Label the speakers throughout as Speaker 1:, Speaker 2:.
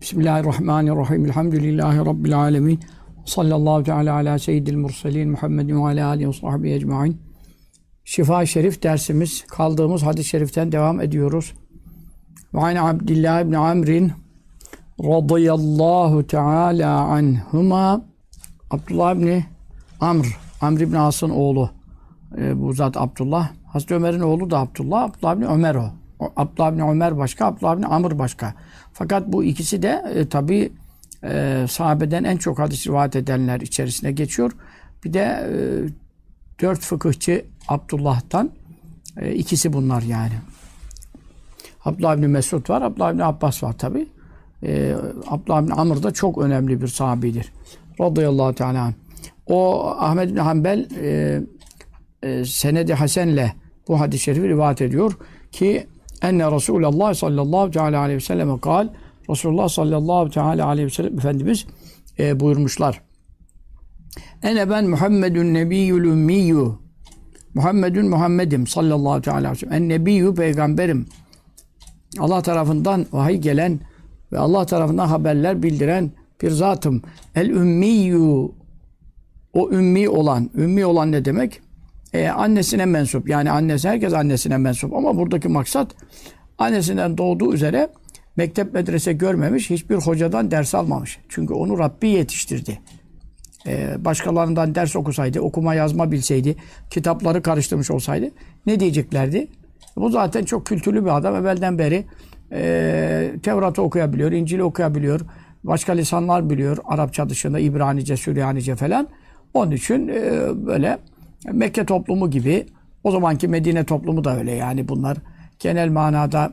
Speaker 1: Bismillahirrahmanirrahim. Elhamdülillahi Rabbil alemin. Sallallahu teala ala seyyidil murselin Muhammedin ve ala alihi ve sahbihi ecmaîn. Şifa-i Şerif dersimiz kaldığımız hadis-i şeriften devam ediyoruz. Ve an Abdullah ibn Amr'in radıyallahu teala anhuma. Abdullah ibn Amr ibn As'ın oğlu. Bu zat Abdullah. Hazreti Ömer'in oğlu da Abdullah. Abdullah ibn Ömer o. Abdullah ibn Ömer başka, Abdullah ibn Amr başka. Fakat bu ikisi de tabi sahabeden en çok hadis rivayet edenler içerisine geçiyor. Bir de 4 fıkıhçı Abdullah'tan ikisi bunlar yani. Abdullah ibn Mesud var, Abdullah ibn Abbas var tabi. Abdullah ibn Amr da çok önemli bir sahabidir. Radıyallahu teala anh. O Ahmed bin Hanbel senedi hasenle bu hadis-i şerifi rivayet ediyor ki enne Resulullah sallallahu teala aleyhi ve sellem kal, Resulullah sallallahu teala aleyhi ve sellem Efendimiz buyurmuşlar. Ene ben Muhammedun nebiyyül ümmiyyü, Muhammedim sallallahu teala aleyhi ve sellem. En nebiyyü, peygamberim. Allah tarafından vahiy gelen ve Allah tarafından haberler bildiren bir zatım. El ümmiyyü, o ümmi olan ne demek? Annesine mensup. Yani herkes annesine mensup. Ama buradaki maksat annesinden doğduğu üzere mektep medrese görmemiş, hiçbir hocadan ders almamış. Çünkü onu Rabbi yetiştirdi. Başkalarından ders okusaydı, okuma yazma bilseydi, kitapları karıştırmış olsaydı ne diyeceklerdi? Bu zaten çok kültürlü bir adam. Evvelden beri Tevrat'ı okuyabiliyor, İncil'i okuyabiliyor, başka lisanlar biliyor. Arapça dışında İbranice, Süryanice falan. Onun için böyle Mekke toplumu gibi, o zamanki Medine toplumu da öyle yani bunlar genel manada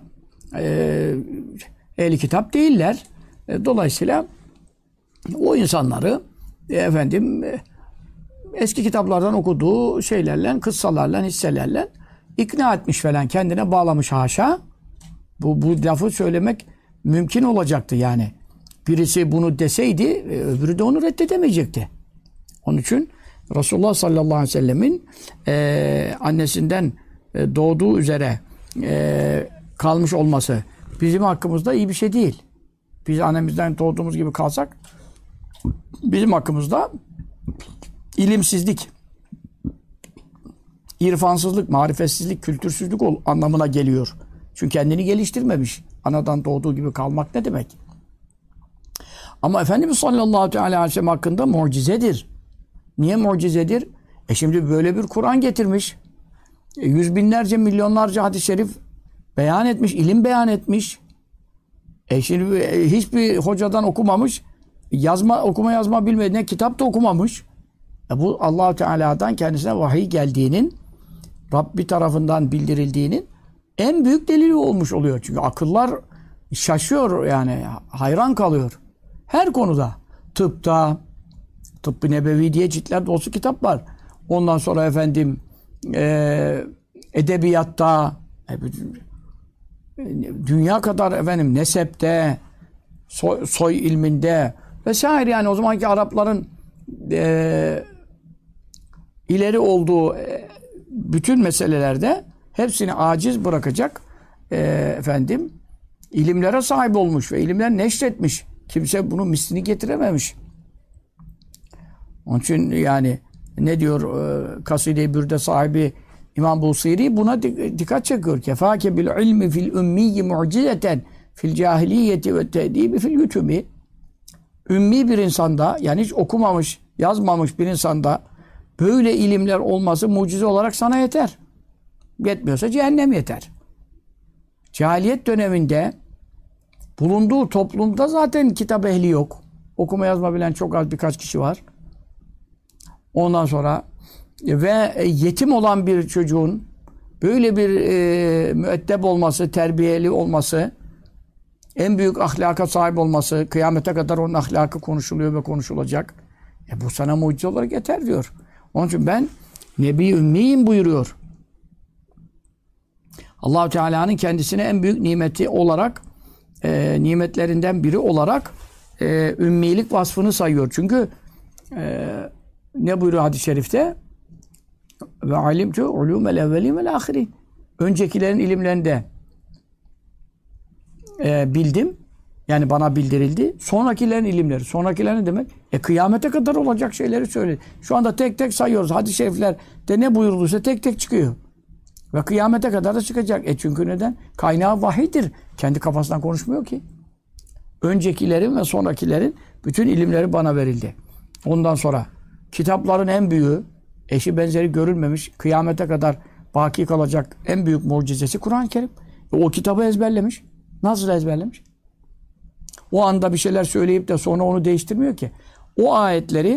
Speaker 1: ehli kitap değiller. Dolayısıyla o insanları eski kitaplardan okuduğu şeylerle, kıssalarla, hisselerle ikna etmiş falan, kendine bağlamış haşa. Bu lafı söylemek mümkün olacaktı yani. Birisi bunu deseydi öbürü de onu reddedemeyecekti. Onun için Resulullah sallallahu aleyhi ve sellemin annesinden doğduğu üzere kalmış olması bizim hakkımızda iyi bir şey değil. Biz annemizden doğduğumuz gibi kalsak bizim hakkımızda ilimsizlik, irfansızlık, marifetsizlik, kültürsüzlük anlamına geliyor. Çünkü kendini geliştirmemiş. Anadan doğduğu gibi kalmak ne demek? Ama Efendimiz sallallahu aleyhi ve sellem hakkında mucizedir. Niye mucizedir? Şimdi böyle bir Kur'an getirmiş. Yüz binlerce, milyonlarca hadis-i şerif beyan etmiş, ilim beyan etmiş. Şimdi hiçbir hocadan okumamış, okuma yazma bilmediğine kitap da okumamış. Bu Allah-u Teala'dan kendisine vahiy geldiğinin, Rabbi tarafından bildirildiğinin en büyük delili olmuş oluyor. Çünkü akıllar şaşıyor yani, hayran kalıyor. Her konuda. Tıpta, Tıbb-ı Nebevi diye ciltler dolusu kitap var. Ondan sonra edebiyatta, dünya kadar nesepte, soy ilminde vesaire, yani o zamanki Arapların ileri olduğu bütün meselelerde hepsini aciz bırakacak ilimlere sahip olmuş ve ilimler neşretmiş. Kimse bunun mislini getirememiş. Onun için yani ne diyor Kaside-i Bürde sahibi İmam Busiri buna dikkat çekiyor. Kefâke bil ilmi fil ümmiyyi mu'cizeten fil cahiliyeti ve te'dibi fil yütübi. Ümmi bir insanda, yani hiç okumamış, yazmamış bir insanda böyle ilimler olması mucize olarak sana yeter. Yetmiyorsa cehennem yeter. Cahiliyet döneminde bulunduğu toplumda zaten kitap ehli yok. Okuma yazma bilen çok az birkaç kişi var. Ondan sonra ve yetim olan bir çocuğun böyle bir müeddep olması, terbiyeli olması, en büyük ahlaka sahip olması, kıyamete kadar onun ahlakı konuşuluyor ve konuşulacak. Bu sana mucize olarak yeter diyor. Onun için ben Nebi Ümmiyim buyuruyor. Allah-u Teala'nın kendisine en büyük nimeti olarak, nimetlerinden biri olarak ümmilik vasfını sayıyor. Çünkü ne buyuruyor hadis-i şerifte? Ve alimtu ulûmel evvelîn vel âhirîn. Öncekilerin ilimlerini de bildim. Yani bana bildirildi. Sonrakilerin ilimleri. Sonrakiler ne demek? Kıyamete kadar olacak şeyleri söyledi. Şu anda tek tek sayıyoruz. Hadis-i şeriflerde ne buyurulursa tek tek çıkıyor. Ve kıyamete kadar da çıkacak. Çünkü neden? Kaynağı vahiydir. Kendi kafasından konuşmuyor ki. Öncekilerin ve sonrakilerin bütün ilimleri bana verildi. Ondan sonra kitapların en büyüğü, eşi benzeri görülmemiş, kıyamete kadar baki kalacak en büyük mucizesi Kur'an-ı Kerim. O kitabı ezberlemiş. Nasıl ezberlemiş? O anda bir şeyler söyleyip de sonra onu değiştirmiyor ki. O ayetleri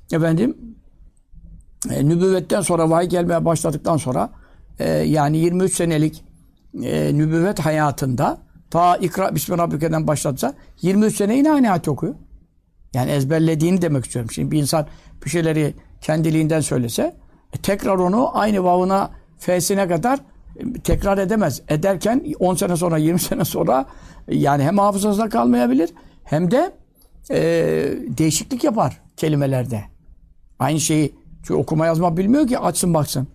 Speaker 1: nübüvvetten sonra, vahiy gelmeye başladıktan sonra yani 23 senelik nübüvvet hayatında ta İkra Bismillahirrahmanirrahim'den başlatsa 23 sene yine aynı ayet okuyor. Yani ezberlediğini demek istiyorum. Şimdi bir insan bir şeyleri kendiliğinden söylese tekrar onu aynı vavına f'sine kadar tekrar edemez. Ederken 10 sene sonra 20 sene sonra yani hem hafızasında kalmayabilir hem de değişiklik yapar kelimelerde. Aynı şeyi çünkü okuma yazma bilmiyor ki açsın baksın.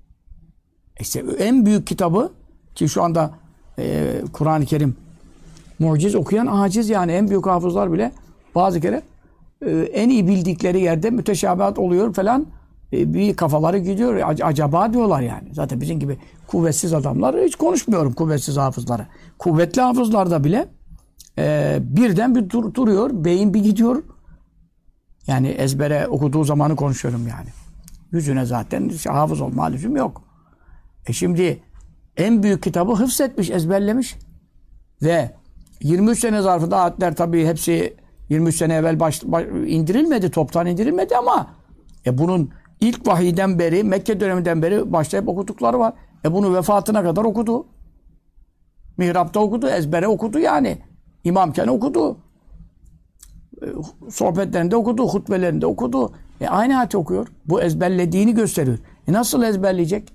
Speaker 1: İşte en büyük kitabı ki şu anda Kur'an-ı Kerim muciz okuyan aciz yani en büyük hafızlar bile bazı kere en iyi bildikleri yerde müteşabihat oluyor falan bir kafaları gidiyor. Acaba diyorlar yani. Zaten bizim gibi kuvvetsiz adamlar hiç konuşmuyorum kuvvetsiz hafızları. Kuvvetli hafızlarda bile birden bir duruyor. Beyin bir gidiyor. Yani ezbere okuduğu zamanı konuşuyorum yani. Yüzüne zaten hafız olma lüzum yok. Şimdi en büyük kitabı hıfzetmiş, ezberlemiş. Ve 23 sene zarfında ayetler tabii hepsi 23 sene evvel indirilmedi, toptan indirilmedi ama bunun ilk vahiyden beri, Mekke döneminden beri başlayıp okudukları var. Bunu vefatına kadar okudu. Mihrapta okudu, ezbere okudu yani. İmamken okudu. Sohbetlerinde okudu, hutbelerinde okudu. Aynı ayeti okuyor. Bu ezberlediğini gösteriyor. Nasıl ezberleyecek?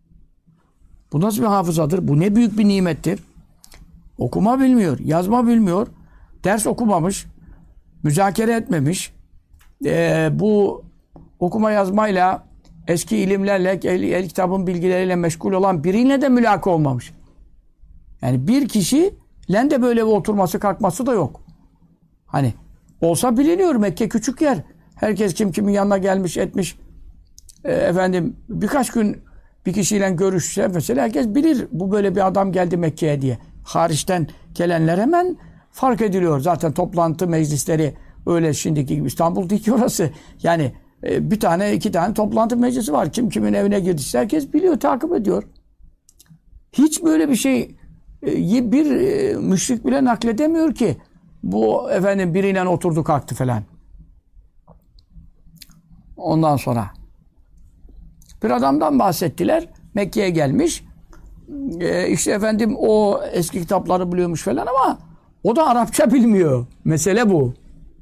Speaker 1: Bu nasıl bir hafızadır? Bu ne büyük bir nimettir. Okuma bilmiyor, yazma bilmiyor. Ders okumamış, müzakere etmemiş. Bu okuma yazmayla, eski ilimlerle, el kitabın bilgileriyle meşgul olan biriyle de mülaka olmamış. Yani bir kişiyle de böyle bir oturması, kalkması da yok. Hani olsa biliniyor. Mekke küçük yer. Herkes kim kimin yanına gelmiş, etmiş. Birkaç gün bir kişiyle görüşse mesela herkes bilir bu böyle bir adam geldi Mekke'ye diye. Hariçten gelenler hemen fark ediliyor. Zaten toplantı meclisleri öyle şimdiki gibi İstanbul değil ki orası. Yani bir tane iki tane toplantı meclisi var. Kim kimin evine girdiyse herkes biliyor, takip ediyor. Hiç böyle bir şey bir müşrik bile nakledemiyor ki bu biriyle oturdu kalktı falan. Ondan sonra bir adamdan bahsettiler. Mekke'ye gelmiş. O eski kitapları biliyormuş falan ama o da Arapça bilmiyor. Mesele bu.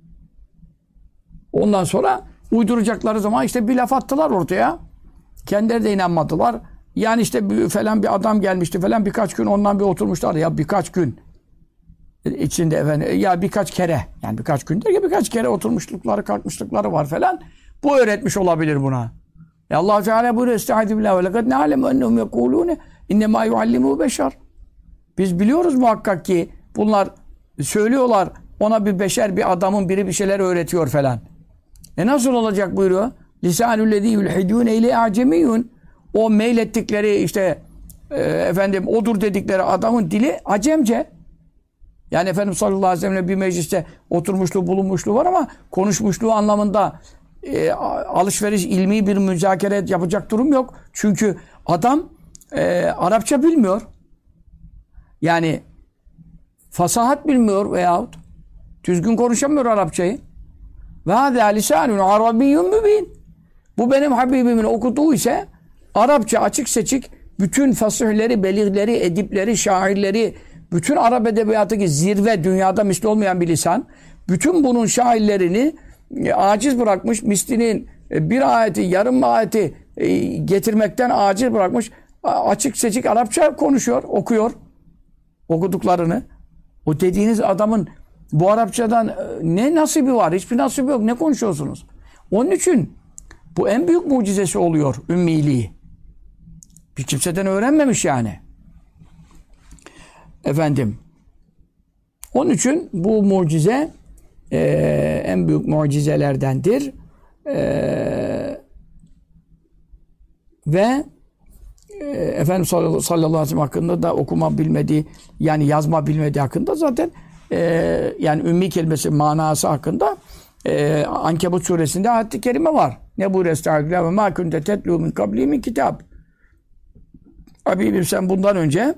Speaker 1: Ondan sonra uyduracakları zaman bir laf attılar ortaya. Kendileri de inanmadılar. Yani falan bir adam gelmişti falan birkaç gün ondan bir oturmuşlar. Ya birkaç gün içinde ya birkaç kere yani birkaç gün derken birkaç kere oturmuşlukları kalkmışlıkları var falan. Bu öğretmiş olabilir buna. Allah Teala buyuruyor estaizu billah ve lekad ne'alemu ennehum yekulune innemâ yuallimû beşer. Biz biliyoruz muhakkak ki bunlar söylüyorlar ona bir beşer bir adamın biri bir şeyler öğretiyor falan. Nasıl olacak buyuruyor? Lisânüllezî yulhidûne ile acemiyyun. O meylettikleri odur dedikleri adamın dili Acemce. Yani Efendimiz sallallahu aleyhi ve sellem'le bir mecliste oturmuşluğu bulunmuşluğu var ama konuşmuşluğu anlamında alışveriş, ilmi bir müzakere yapacak durum yok. Çünkü adam Arapça bilmiyor. Yani fasahat bilmiyor veyahut düzgün konuşamıyor Arapçayı. Ve hâzâ lisânun arabiyyun mübîn. Bu benim Habibimin okuduğu ise Arapça açık seçik bütün fasihleri, beligleri, edipleri, şairleri, bütün Arap edebiyatındaki zirve, dünyada misli olmayan bir lisan. Bütün bunun şairlerini aciz bırakmış, mislinin bir ayeti, yarım ayeti getirmekten aciz bırakmış. Açık seçik Arapça konuşuyor, okuyor okuduklarını. O dediğiniz adamın bu Arapçadan ne nasibi var? Hiçbir nasibi yok. Ne konuşuyorsunuz? Onun için bu en büyük mucizesi oluyor ümmiliği. Bir kimseden öğrenmemiş yani. Onun için bu mucize en büyük mucizelerdendir. Ve Efendimiz sallallahu aleyhi ve sellem hakkında da okuma bilmediği, yani yazma bilmediği hakkında zaten yani ümmi kelimesi manası hakkında Ankebut suresinde ayet-i kerime var. Ne buyuruyor Estağfirullah ve mâ kunte tetlû min kablî min kitâb. Habibim sen bundan önce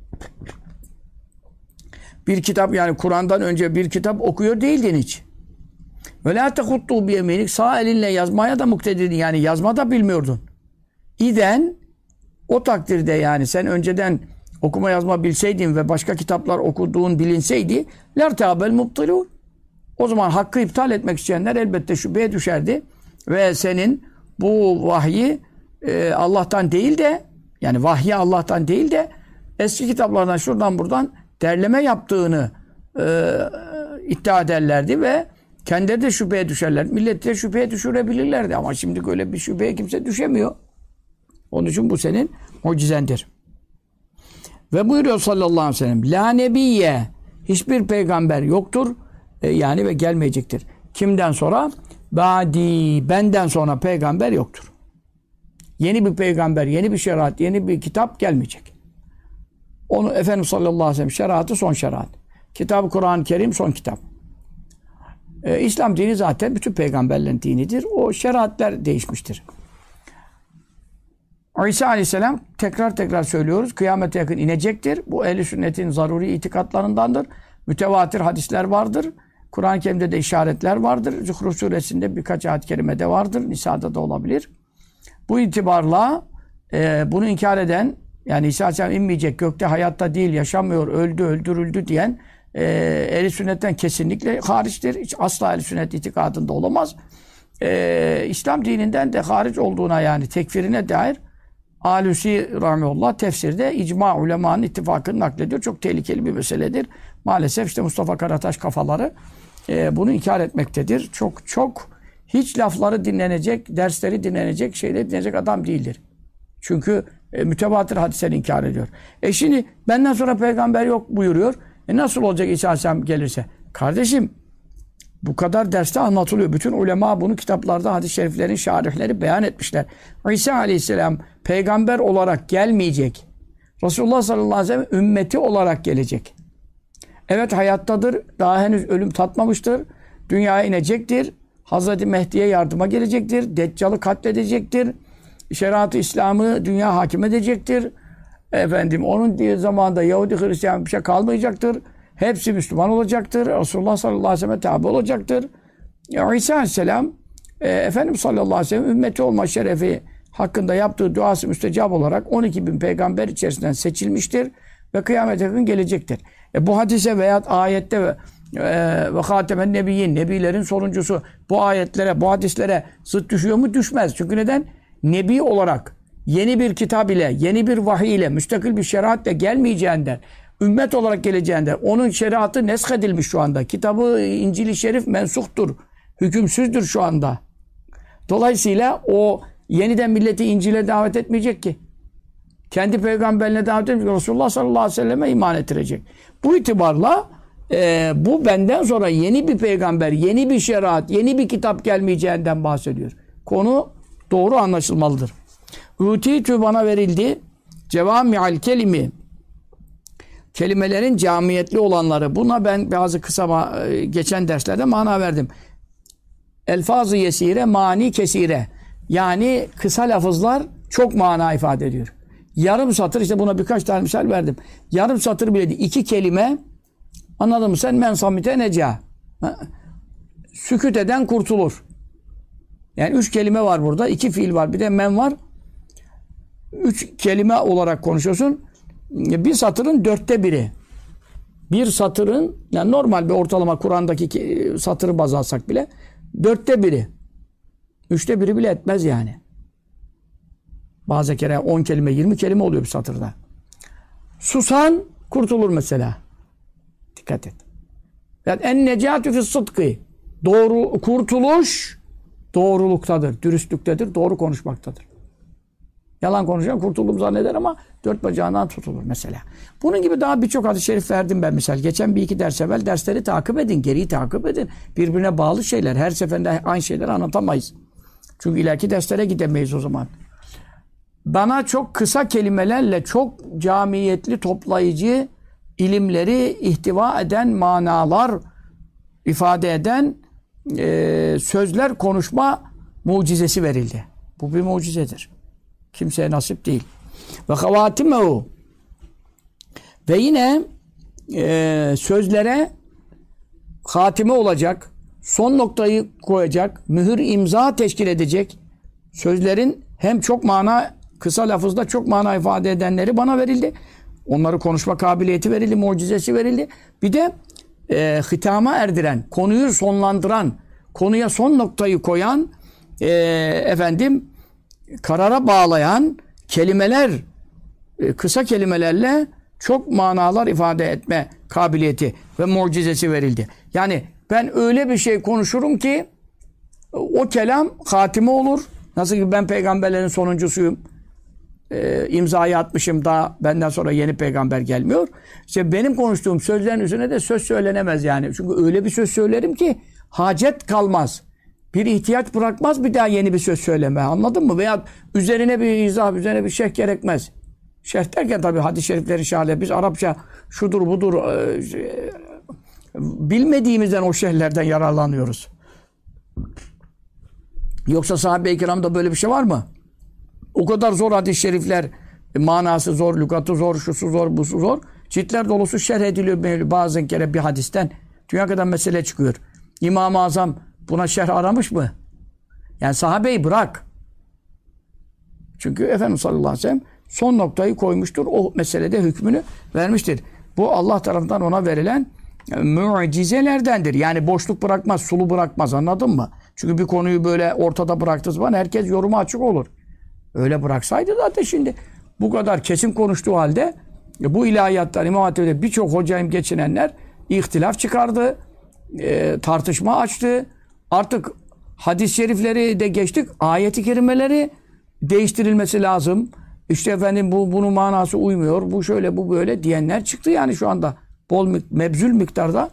Speaker 1: bir kitap, yani Kur'an'dan önce bir kitap okuyor değildin hiç. Ve lâ tehuttû biyemînik, sağ elinle yazmaya da muktedirdin, yani yazma da bilmiyordun. İden o takdirde, yani sen önceden okuma yazma bilseydin ve başka kitaplar okuduğun bilinseydi lertâbel mubtilûn. O zaman hakkı iptal etmek isteyenler elbette şüpheye düşerdi ve senin bu vahyi Allah'tan değil de, yani vahyi Allah'tan değil de eski kitaplardan şuradan buradan derleme yaptığını iddia ederlerdi ve kendileri de şüpheye düşerler. Milleti de şüpheye düşürebilirlerdi ama şimdi öyle bir şüpheye kimse düşemiyor. Onun için bu senin mucizendir. Ve buyuruyor sallallahu aleyhi ve sellem, la nebiyye, hiçbir peygamber yoktur yani ve gelmeyecektir. Kimden sonra? Badi, benden sonra peygamber yoktur. Yeni bir peygamber, yeni bir şeriat, yeni bir kitap gelmeyecek. Onu Efendimiz sallallahu aleyhi ve sellem şeriatı son şeriat. Kitab-ı Kur'an-ı Kerim son kitap. İslam dini zaten bütün peygamberlerin dinidir. O şeriatler değişmiştir. İsa aleyhisselam, tekrar söylüyoruz, kıyamete yakın inecektir. Bu ehl-i sünnetin zaruri itikatlarındandır. Mütevatir hadisler vardır. Kur'an-ı Kerim'de de işaretler vardır. Zuhruf suresinde birkaç ayet-i kerimede vardır. Nisa'da da olabilir. Bu itibarla bunu inkar eden, yani İsa aleyhisselam inmeyecek, gökte hayatta değil, yaşamıyor, öldü, öldürüldü diyen ehl-i sünnetten kesinlikle hariçtir. Hiç asla ehl-i sünnet itikadında olamaz. İslam dininden de hariç olduğuna, yani tekfirine dair Alusi rahmetullah tefsirde icma ulemanın ittifakını naklediyor. Çok tehlikeli bir meseledir. Maalesef işte Mustafa Karataş kafaları bunu inkar etmektedir. Çok hiç lafları dinlenecek, dersleri dinlenecek, şeyleri dinlenecek adam değildir. Çünkü mütevatir hadisleri inkar ediyor. Şimdi benden sonra peygamber yok buyuruyor. Nasıl olacak İsa Aleyhisselam gelirse? Kardeşim, bu kadar derste anlatılıyor. Bütün ulema bunu kitaplarda, hadis-i şeriflerin şarihleri beyan etmişler. İsa Aleyhisselam peygamber olarak gelmeyecek. Resulullah sallallahu aleyhi ve sellem ümmeti olarak gelecek. Evet, hayattadır. Daha henüz ölüm tatmamıştır. Dünyaya inecektir. Hazreti Mehdi'ye yardıma gelecektir. Deccal'ı katledecektir. Şeriat-ı İslam'ı dünya hakim edecektir. Onun zamanında Yahudi Hristiyan bir şey kalmayacaktır. Hepsi Müslüman olacaktır. Resulullah sallallahu aleyhi ve sellem tabi olacaktır. İsa aleyhisselam Efendimiz sallallahu aleyhi ve sellem ümmeti olma şerefi hakkında yaptığı duası müstecab olarak 12 bin peygamber içerisinden seçilmiştir ve kıyamete yakın gelecektir. Bu hadise veya ayette ve hatemen nebiyyin, nebilerin sonuncusu, bu ayetlere, bu hadislere zıt düşüyor mu? Düşmez. Çünkü neden? Nebi olarak yeni bir kitap ile, yeni bir vahiy ile, müstakil bir şeriatle gelmeyeceğinden, ümmet olarak geleceğinde, onun şeriatı neshedilmiş şu anda. Kitabı İncil-i Şerif mensuhtur. Hükümsüzdür şu anda. Dolayısıyla o yeniden milleti İncil'e davet etmeyecek ki. Kendi peygamberine davet etmeyecek. Resulullah sallallahu aleyhi ve selleme iman ettirecek. Bu itibarla bu benden sonra yeni bir peygamber, yeni bir şeriat, yeni bir kitap gelmeyeceğinden bahsediyor. Konu doğru anlaşılmalıdır. Ütitü, bana verildi. Cevami'al kelimi, kelimelerin camiyetli olanları. Buna ben bazı kısa geçen derslerde mana verdim. Elfaz-ı yesire, mani kesire. Yani kısa lafızlar çok mana ifade ediyor. Yarım satır, işte buna birkaç tane misal verdim. Yarım satır bile değil. 2 kelime, anladın mı sen? Men samite neca. Sükût eden kurtulur. Yani 3 kelime var burada. 2 fiil var. Bir de men var. 3 kelime olarak konuşuyorsun. Bir satırın 1/4. Bir satırın, yani normal bir ortalama Kur'an'daki satırı baz alsak bile 1/4. 3'te 1 bile etmez yani. Bazı kere 10 kelime, 20 kelime oluyor bir satırda. Susan kurtulur mesela. Dikkat et. Yani en necatü fis sıdkı. Kurtuluş doğruluktadır, dürüstlüktedir, doğru konuşmaktadır. Yalan konuşan kurtuldum zanneder ama dört bacağından tutulur mesela. Bunun gibi daha birçok hadis-i şerif verdim ben misal. Geçen bir iki ders evvel dersleri takip edin, geriyi takip edin. Birbirine bağlı şeyler. Her seferinde aynı şeyleri anlatamayız. Çünkü ileriki derslere gidemeyiz o zaman. Bana çok kısa kelimelerle çok camiyetli, toplayıcı ilimleri ihtiva eden manalar ifade eden sözler, konuşma mucizesi verildi. Bu bir mucizedir. Kimseye nasip değil. Ve havatimehu ve yine sözlere hatime olacak, son noktayı koyacak, mühür imza teşkil edecek sözlerin hem çok mana, kısa lafızda çok mana ifade edenleri bana verildi. Onları konuşma kabiliyeti verildi, mucizesi verildi. Bir de hitama erdiren, konuyu sonlandıran, konuya son noktayı koyan, karara bağlayan kelimeler, kısa kelimelerle çok manalar ifade etme kabiliyeti ve mucizesi verildi. Yani ben öyle bir şey konuşurum ki o kelam hatime olur. Nasıl ki ben peygamberlerin sonuncusuyum. İmzayı atmışım, daha benden sonra yeni peygamber gelmiyor. İşte benim konuştuğum sözlerin üzerine de söz söylenemez yani. Çünkü öyle bir söz söylerim ki hacet kalmaz. Bir ihtiyaç bırakmaz bir daha yeni bir söz söyleme. Anladın mı? Veya üzerine bir izah, üzerine bir şerh gerekmez. Şerh derken tabii hadis-i şeriflerin şerhleri. Biz Arapça şudur budur bilmediğimizden o şerhlerden yararlanıyoruz. Yoksa sahabe-i kiramda böyle bir şey var mı? O kadar zor hadis-i şerifler, manası zor, lügatı zor, şusu zor, busu zor. Ciltler dolusu şerh ediliyor bazen kere bir hadisten. Dünya kadar mesele çıkıyor. İmam-ı Azam buna şerh aramış mı? Yani sahabeyi bırak. Çünkü Efendimiz sallallahu aleyhi ve sellem son noktayı koymuştur. O meselede hükmünü vermiştir. Bu Allah tarafından ona verilen mucizelerdendir. Yani boşluk bırakmaz, sulu bırakmaz. Anladın mı? Çünkü bir konuyu böyle ortada bıraktığı zaman herkes yoruma açık olur. Öyle bıraksaydı zaten şimdi bu kadar kesin konuştuğu halde bu ilahiyatlar, İmam Hatip'te birçok hocayım geçinenler ihtilaf çıkardı, tartışma açtı. Artık hadis-i şerifleri de geçtik, ayet-i kerimeleri değiştirilmesi lazım. İşte efendim bunun manası uymuyor, bu şöyle, bu böyle diyenler çıktı yani şu anda. Mebzül miktarda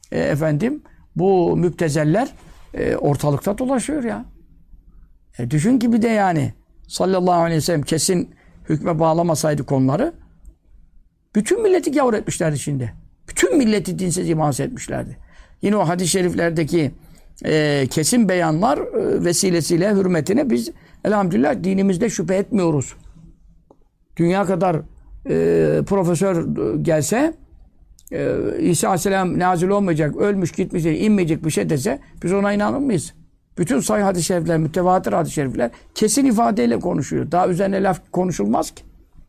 Speaker 1: bu müptezeller ortalıkta dolaşıyor ya. Düşün ki bir de yani sallallahu aleyhi ve sellem kesin hükme bağlamasaydı konuları bütün milleti gavur etmişlerdi şimdi. Bütün milleti dinsiz imansız etmişlerdi. Yine o hadis-i şeriflerdeki kesin beyanlar vesilesiyle hürmetine biz elhamdülillah dinimizde şüphe etmiyoruz. Dünya kadar profesör gelse İsa aleyhisselam nazil olmayacak, ölmüş, gitmiş, inmeyecek bir şey dese biz ona inanır mıyız? Bütün sahih hadis-i şerifler, mütevatir hadis-i şerifler kesin ifadeyle konuşuyor. Daha üzerine laf konuşulmaz ki.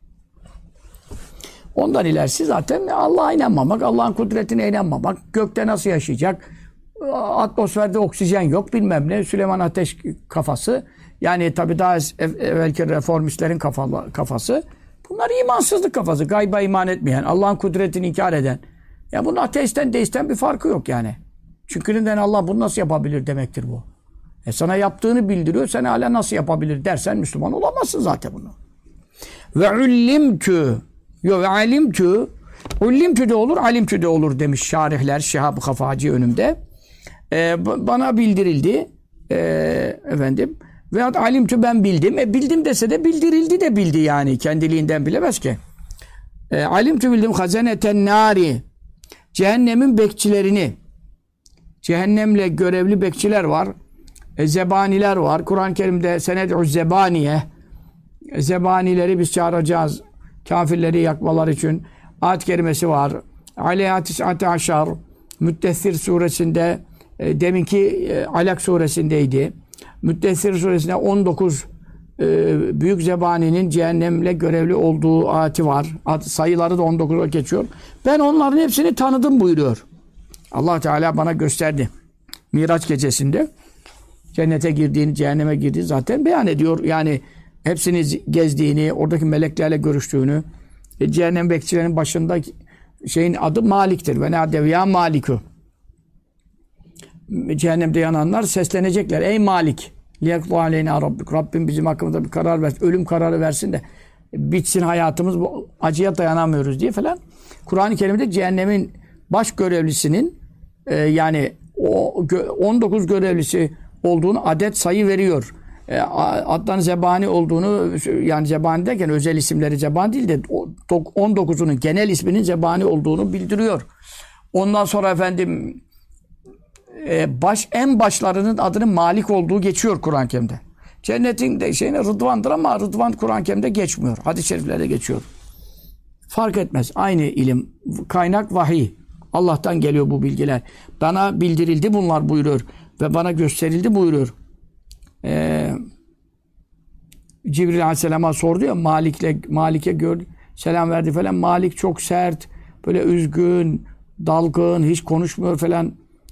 Speaker 1: Ondan ilerisi zaten Allah'a inanmamak, Allah'ın kudretine inanmamak, gökte nasıl yaşayacak, atmosferde oksijen yok bilmem ne, Süleyman Ateş kafası, yani tabii daha evvelki reformistlerin kafası. Bunlar imansızlık kafası, gayba iman etmeyen, Allah'ın kudretini inkar eden. Ya bunun ateistten, deisten bir farkı yok yani. Çünkü neden Allah bunu nasıl yapabilir demektir bu. Sana yaptığını bildiriyor, sen hala nasıl yapabilir dersen Müslüman olamazsın zaten bunu. Ve ullimtü, ve alimtü, ullimtü de olur, alimtü de olur demiş şarihler, Şihab-ı Kafaci önümde. Bana bildirildi, veyahut alimtü ben bildim. Bildim dese de bildirildi de bildi yani, kendiliğinden bilemez ki. Alimtü bildim hazeneten nari, cehennemin bekçilerini, cehennemle görevli bekçiler var. Zebaniler var. Kur'an-ı Kerim'de sened'u zebaniye, zebanileri biz çağıracağız kafirleri yakmalar için. Ayet-i kerimesi var. Aleyha tis'ate aşar, Müddessir suresinde, deminki Alak suresindeydi. Müddessir suresinde 19 büyük zebaninin cehennemle görevli olduğu ayeti var. Sayıları da 19'a geçiyor. Ben onların hepsini tanıdım buyuruyor. Allah Teala bana gösterdi. Miraç gecesinde cennete girdiğini, cehenneme girdiğini zaten beyan ediyor. Yani hepsini gezdiğini, oradaki meleklerle görüştüğünü, cehennem bekçilerinin başında şeyin adı Malik'tir. Ve nâdev ya Malikü. Cehennemde yananlar seslenecekler. Ey Malik! liyekdu aleyna rabbik. Rabbim bizim hakkımızda bir karar versin. Ölüm kararı versin de bitsin hayatımız, bu acıya dayanamıyoruz diye falan. Kur'an-ı Kerim'de cehennemin baş görevlisinin yani o 19 görevlisi olduğunu adet sayı veriyor. Adnan Zebani olduğunu, yani Zebani derken özel isimleri Zebani değil de 19'unun genel isminin Zebani olduğunu bildiriyor. Ondan sonra efendim en başlarının adının Malik olduğu geçiyor Kur'an-ı Kerim'de. Cennetin de şeyine Rıdvan'dır ama Rıdvan Kur'an-ı Kerim'de geçmiyor. Hadis-i şeriflerde geçiyor. Fark etmez. Aynı ilim. Kaynak vahiy. Allah'tan geliyor bu bilgiler. Bana bildirildi bunlar buyuruyor. Ve bana gösterildi buyuruyor. Cibril Aleyhisselam'a sordu ya, Malik'e gördü. Selam verdi falan. Malik çok sert, böyle üzgün, dalgın, hiç konuşmuyor falan.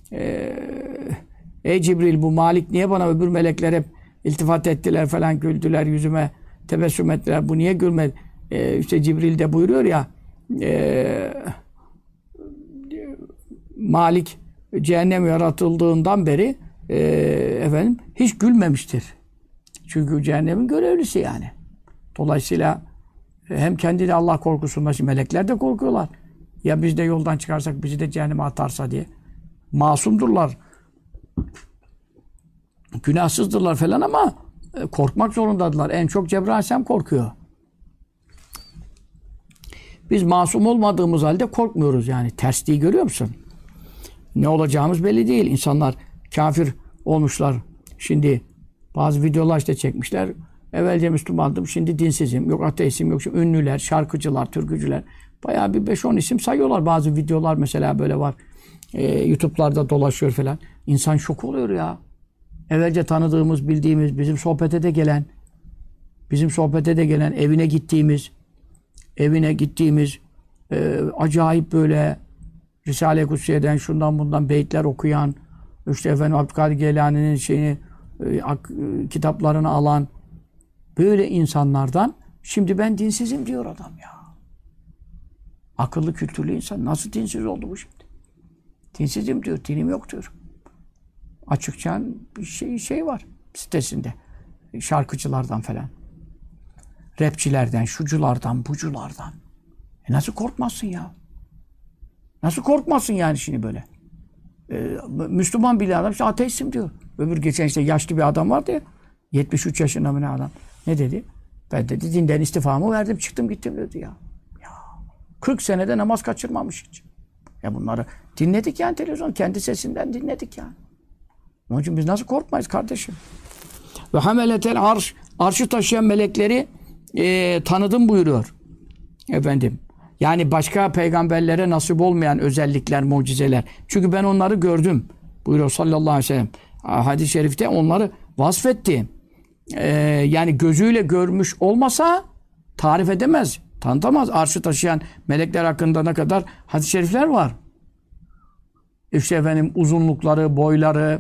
Speaker 1: Ey Cibril, bu Malik niye bana, öbür melekler hep iltifat ettiler falan, güldüler yüzüme, tebessüm ettiler. Bu niye gülmedi? İşte Cibril de buyuruyor ya, Malik cehennem yaratıldığından beri efendim hiç gülmemiştir. Çünkü cehennemin görevlisi yani. Dolayısıyla hem kendini Allah korkusunda, melekler de korkuyorlar. Ya biz de yoldan çıkarsak bizi de cehenneme atarsa diye. Masumdurlar. Günahsızdırlar falan ama korkmak zorundadırlar. En çok Cebrail Aleyhisselam korkuyor. Biz masum olmadığımız halde korkmuyoruz yani. Tersliği görüyor musun? Ne olacağımız belli değil. İnsanlar kafir olmuşlar. Şimdi bazı videolar işte çekmişler. Evvelce Müslümandım, şimdi dinsizim. Yok ateistim, yok şimdi ünlüler, şarkıcılar, türkücüler. Bayağı bir 5-10 isim sayıyorlar. Bazı videolar mesela böyle var. YouTube'larda dolaşıyor falan. İnsan şok oluyor ya. Evvelce tanıdığımız, bildiğimiz, bizim sohbete de gelen, evine gittiğimiz acayip böyle Risale-i Kutsiye'den, şundan bundan beyitler okuyan, işte efendim Abdülkadir Geylani'nin kitaplarını alan böyle insanlardan şimdi ben dinsizim diyor adam ya. Akıllı, kültürlü insan nasıl dinsiz oldu bu şimdi? Dinsizim diyor, dinim yok diyor. Açıkça bir şey var sitesinde. Şarkıcılardan falan. Rapçilerden, şuculardan, buculardan. Nasıl korkmazsın ya? Nasıl korkmazsın yani şimdi böyle? Müslüman bir adam işte ateistim diyor. Öbür geçen işte yaşlı bir adam vardı ya. 73 yaşında mı ne adam? Ne dedi? Ben dedi dinden istifamı verdim, çıktım gittim dedi ya. 40 senede namaz kaçırmamış hiç. Ya bunları dinledik yani televizyon. Kendi sesinden dinledik yani. Onun için biz nasıl korkmayız kardeşim? Ve hameletel arş. Arşı taşıyan melekleri tanıdım buyuruyor. Efendim. Yani başka peygamberlere nasip olmayan özellikler, mucizeler. Çünkü ben onları gördüm. Buyuruyor sallallahu aleyhi ve sellem. Hadis-i şerifte onları vasfetti. Yani gözüyle görmüş olmasa tarif edemez, tanıtamaz. Arşı taşıyan melekler hakkında ne kadar hadis-i şerifler var. İşte efendim uzunlukları, boyları,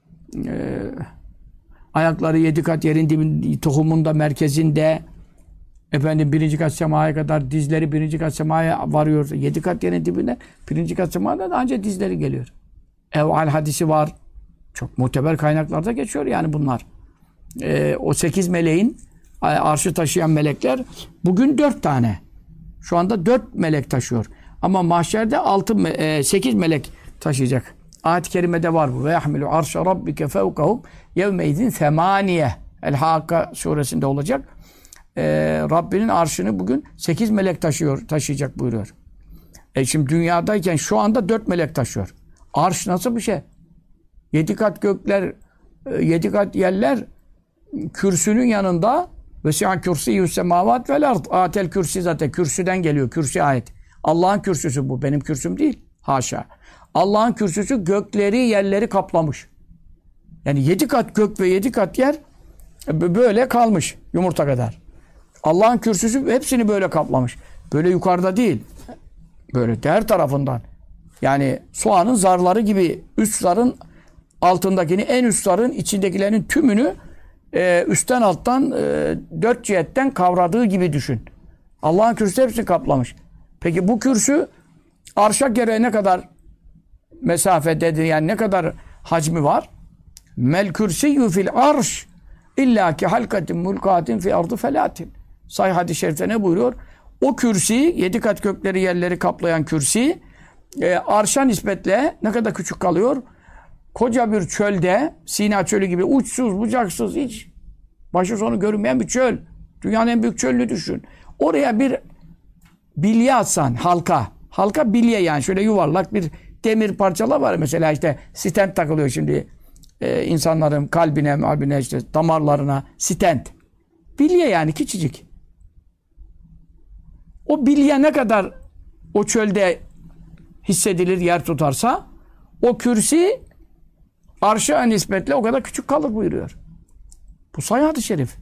Speaker 1: ayakları 7 kat yerin dibinde, tohumunda merkezinde, efendim 1. kat semaya kadar, dizleri 1. kat semaya varıyor. 7 kat yerin dibinde, 1. kat semada da ancak dizleri geliyor. Evval hadisi var. Çok muteber kaynaklarda geçiyor yani bunlar. O 8 meleğin, arşı taşıyan melekler bugün 4 tane. Şu anda 4 melek taşıyor. Ama mahşerde 8 melek taşıyacak. Ayet-i kerimede var bu. Ve yahmilu arşa rabbike fevkahum yevmeydin semaniye. El-Hakka suresinde olacak. Rabbinin arşını bugün 8 melek taşıyacak buyuruyor. Şimdi dünyadayken şu anda 4 melek taşıyor. Arş nasıl bir şey? 7 kat gökler, 7 kat yerler kürsünün yanında vesi'a kürsiyyus semavat vel ard. Atel kürsi zaten kürsüden geliyor. Kürsi ayet. Allah'ın kürsüsü bu. Benim kürsüm değil. Haşa. Allah'ın kürsüsü gökleri, yerleri kaplamış. Yani 7 kat gök ve 7 kat yer böyle kalmış yumurta kadar. Allah'ın kürsüsü hepsini böyle kaplamış. Böyle yukarıda değil. Böyle her tarafından. Yani soğanın zarları gibi üst zarın altındakini, en üst zarın içindekilerin tümünü üstten alttan 4 cihetten kavradığı gibi düşün. Allah'ın kürsüsü hepsini kaplamış. Peki bu kürsü arşa göre ne kadar mesafededir, yani ne kadar hacmi var? Mel kürsiyyü fil arş İlla ki halkatin mulkatin fi ardı felatin. Sahih hadis-i şerifte ne buyuruyor? O kürsi, 7 kat gökleri yerleri kaplayan kürsi, arşa nispetle ne kadar küçük kalıyor? Koca bir çölde, Sina çölü gibi uçsuz, bucaksız, hiç başı sonu görünmeyen bir çöl. Dünyanın en büyük çölünü düşün. Oraya bir bilye atsan, halka. Halka bilye yani şöyle yuvarlak bir demir parçalar var. Mesela işte stent takılıyor şimdi insanların kalbine, işte damarlarına stent. Bilye yani küçücük. O bilye ne kadar o çölde hissedilir, yer tutarsa o kürsi arşa nispetle o kadar küçük kalır buyuruyor. Bu sahih hadis-i şerif.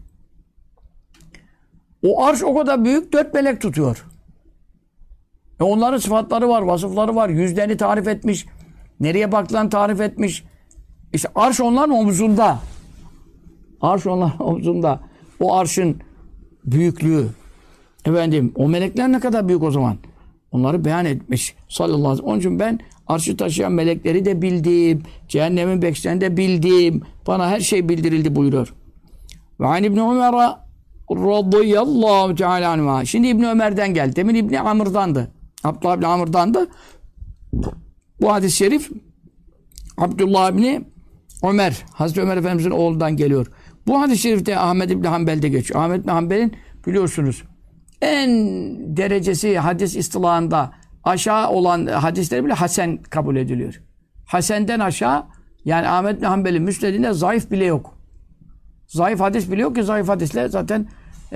Speaker 1: O arş o kadar büyük, 4 melek tutuyor. Onların sıfatları var, vasıfları var. Yüzlerini tarif etmiş. Nereye baktıklarını tarif etmiş. İşte arş onların omzunda. Arş onların omzunda. O arşın büyüklüğü. Efendim, o melekler ne kadar büyük o zaman? Onları beyan etmiş sallallahu aleyhi ve sellem. Onun için ben arşı taşıyan melekleri de bildim. Cehennemin bekçilerini de bildim. Bana her şey bildirildi buyuruyor. Ve an İbni Ömer'e radıyallahu teala anhuma. Şimdi İbni Ömer'den geldi. Demin İbni Amr'dandı. Abdullah İbni Amr'dandı. Bu hadis-i şerif Abdullah İbni Ömer, Hazreti Ömer Efendimiz'in oğlundan geliyor. Bu hadis-i şerifte Ahmed İbni Hanbel'de geçiyor. Ahmed İbni Hanbel'in biliyorsunuz en derecesi hadis istilahında aşağı olan hadisleri bile hasen kabul ediliyor. Hasen'den aşağı yani Ahmed İbni Hanbel'in müsnedinde zayıf bile yok. Zayıf hadis bile yok ki zayıf hadisle zaten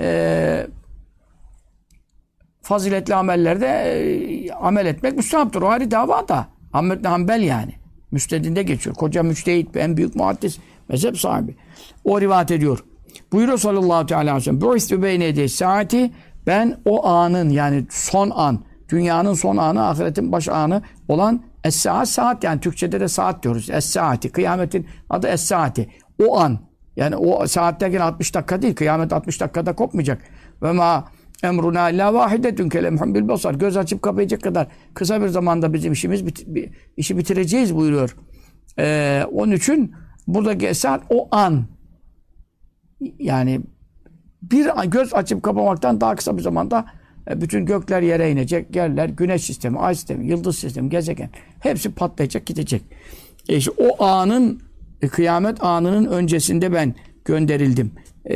Speaker 1: faziletli amellerde amel etmek müstahaptır. O ayrı dava da. Ahmed bin Hanbel yani. Müstedinde geçiyor. Koca müçtehit, en büyük muhaddis, mezhep sahibi. O rivayet ediyor. Buyuruyor sallallahu aleyhi ve sellem. Bu'istü beyne saati, ben o anın yani son an, dünyanın son anı, ahiretin baş anı olan es-saat, saat yani Türkçede de saat diyoruz. Es-saati, kıyametin adı es-saati. O an. Yani o saatteki 60 dakika değil. Kıyamet 60 dakikada kopmayacak. Ve ma emruna la vahidetun kelemhum bil basar. Göz açıp kapayacak kadar kısa bir zamanda bizim işi bitireceğiz buyuruyor. Onun için buradaki saat o an. Yani bir göz açıp kapamaktan daha kısa bir zamanda bütün gökler yere inecek. Yerler, güneş sistemi, ay sistemi, yıldız sistemi, gezegen hepsi patlayacak, gidecek. İşte o anın kıyamet anının öncesinde ben gönderildim.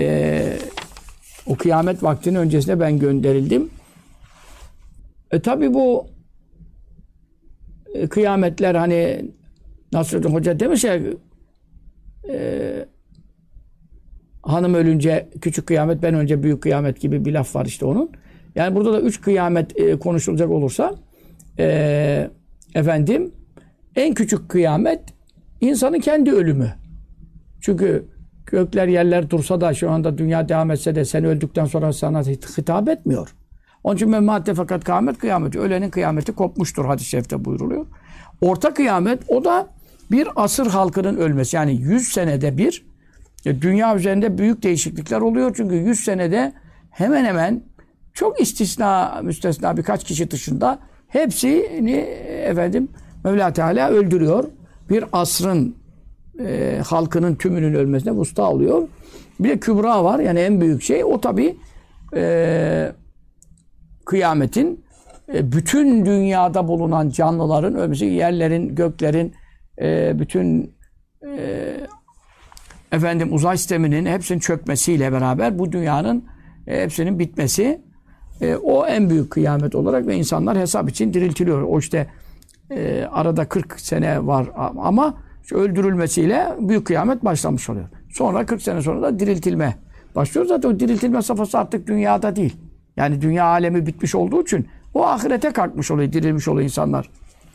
Speaker 1: O kıyamet vaktinin öncesinde ben gönderildim. Tabi bu kıyametler hani Nasreddin Hoca demiş ya hanım ölünce küçük kıyamet, ben önce büyük kıyamet gibi bir laf var işte onun. Yani burada da 3 kıyamet konuşulacak olursa efendim en küçük kıyamet insanın kendi ölümü. Çünkü gökler yerler dursa da şu anda dünya devam etse de sen öldükten sonra sana hitap etmiyor. Onun için memmatte fakat kıyamet kıyameti. Ölenin kıyameti kopmuştur hadis-i şerifte buyruluyor. Orta kıyamet o da bir asır halkının ölmesi. Yani 100 senede bir dünya üzerinde büyük değişiklikler oluyor. Çünkü 100 senede hemen hemen çok müstesna birkaç kişi dışında hepsini efendim Mevla Teala öldürüyor. Bir asrın halkının tümünün ölmesine vusta oluyor. Bir de kübra var. Yani en büyük şey. O tabi kıyametin bütün dünyada bulunan canlıların ölmesi, yerlerin, göklerin bütün efendim uzay sisteminin hepsinin çökmesiyle beraber bu dünyanın hepsinin bitmesi o en büyük kıyamet olarak ve insanlar hesap için diriltiliyor. O işte arada 40 sene var ama öldürülmesiyle büyük kıyamet başlamış oluyor. Sonra 40 sene sonra da diriltilme başlıyor. Zaten o diriltilme safhası artık dünyada değil. Yani dünya alemi bitmiş olduğu için o ahirete kalkmış oluyor, dirilmiş oluyor insanlar.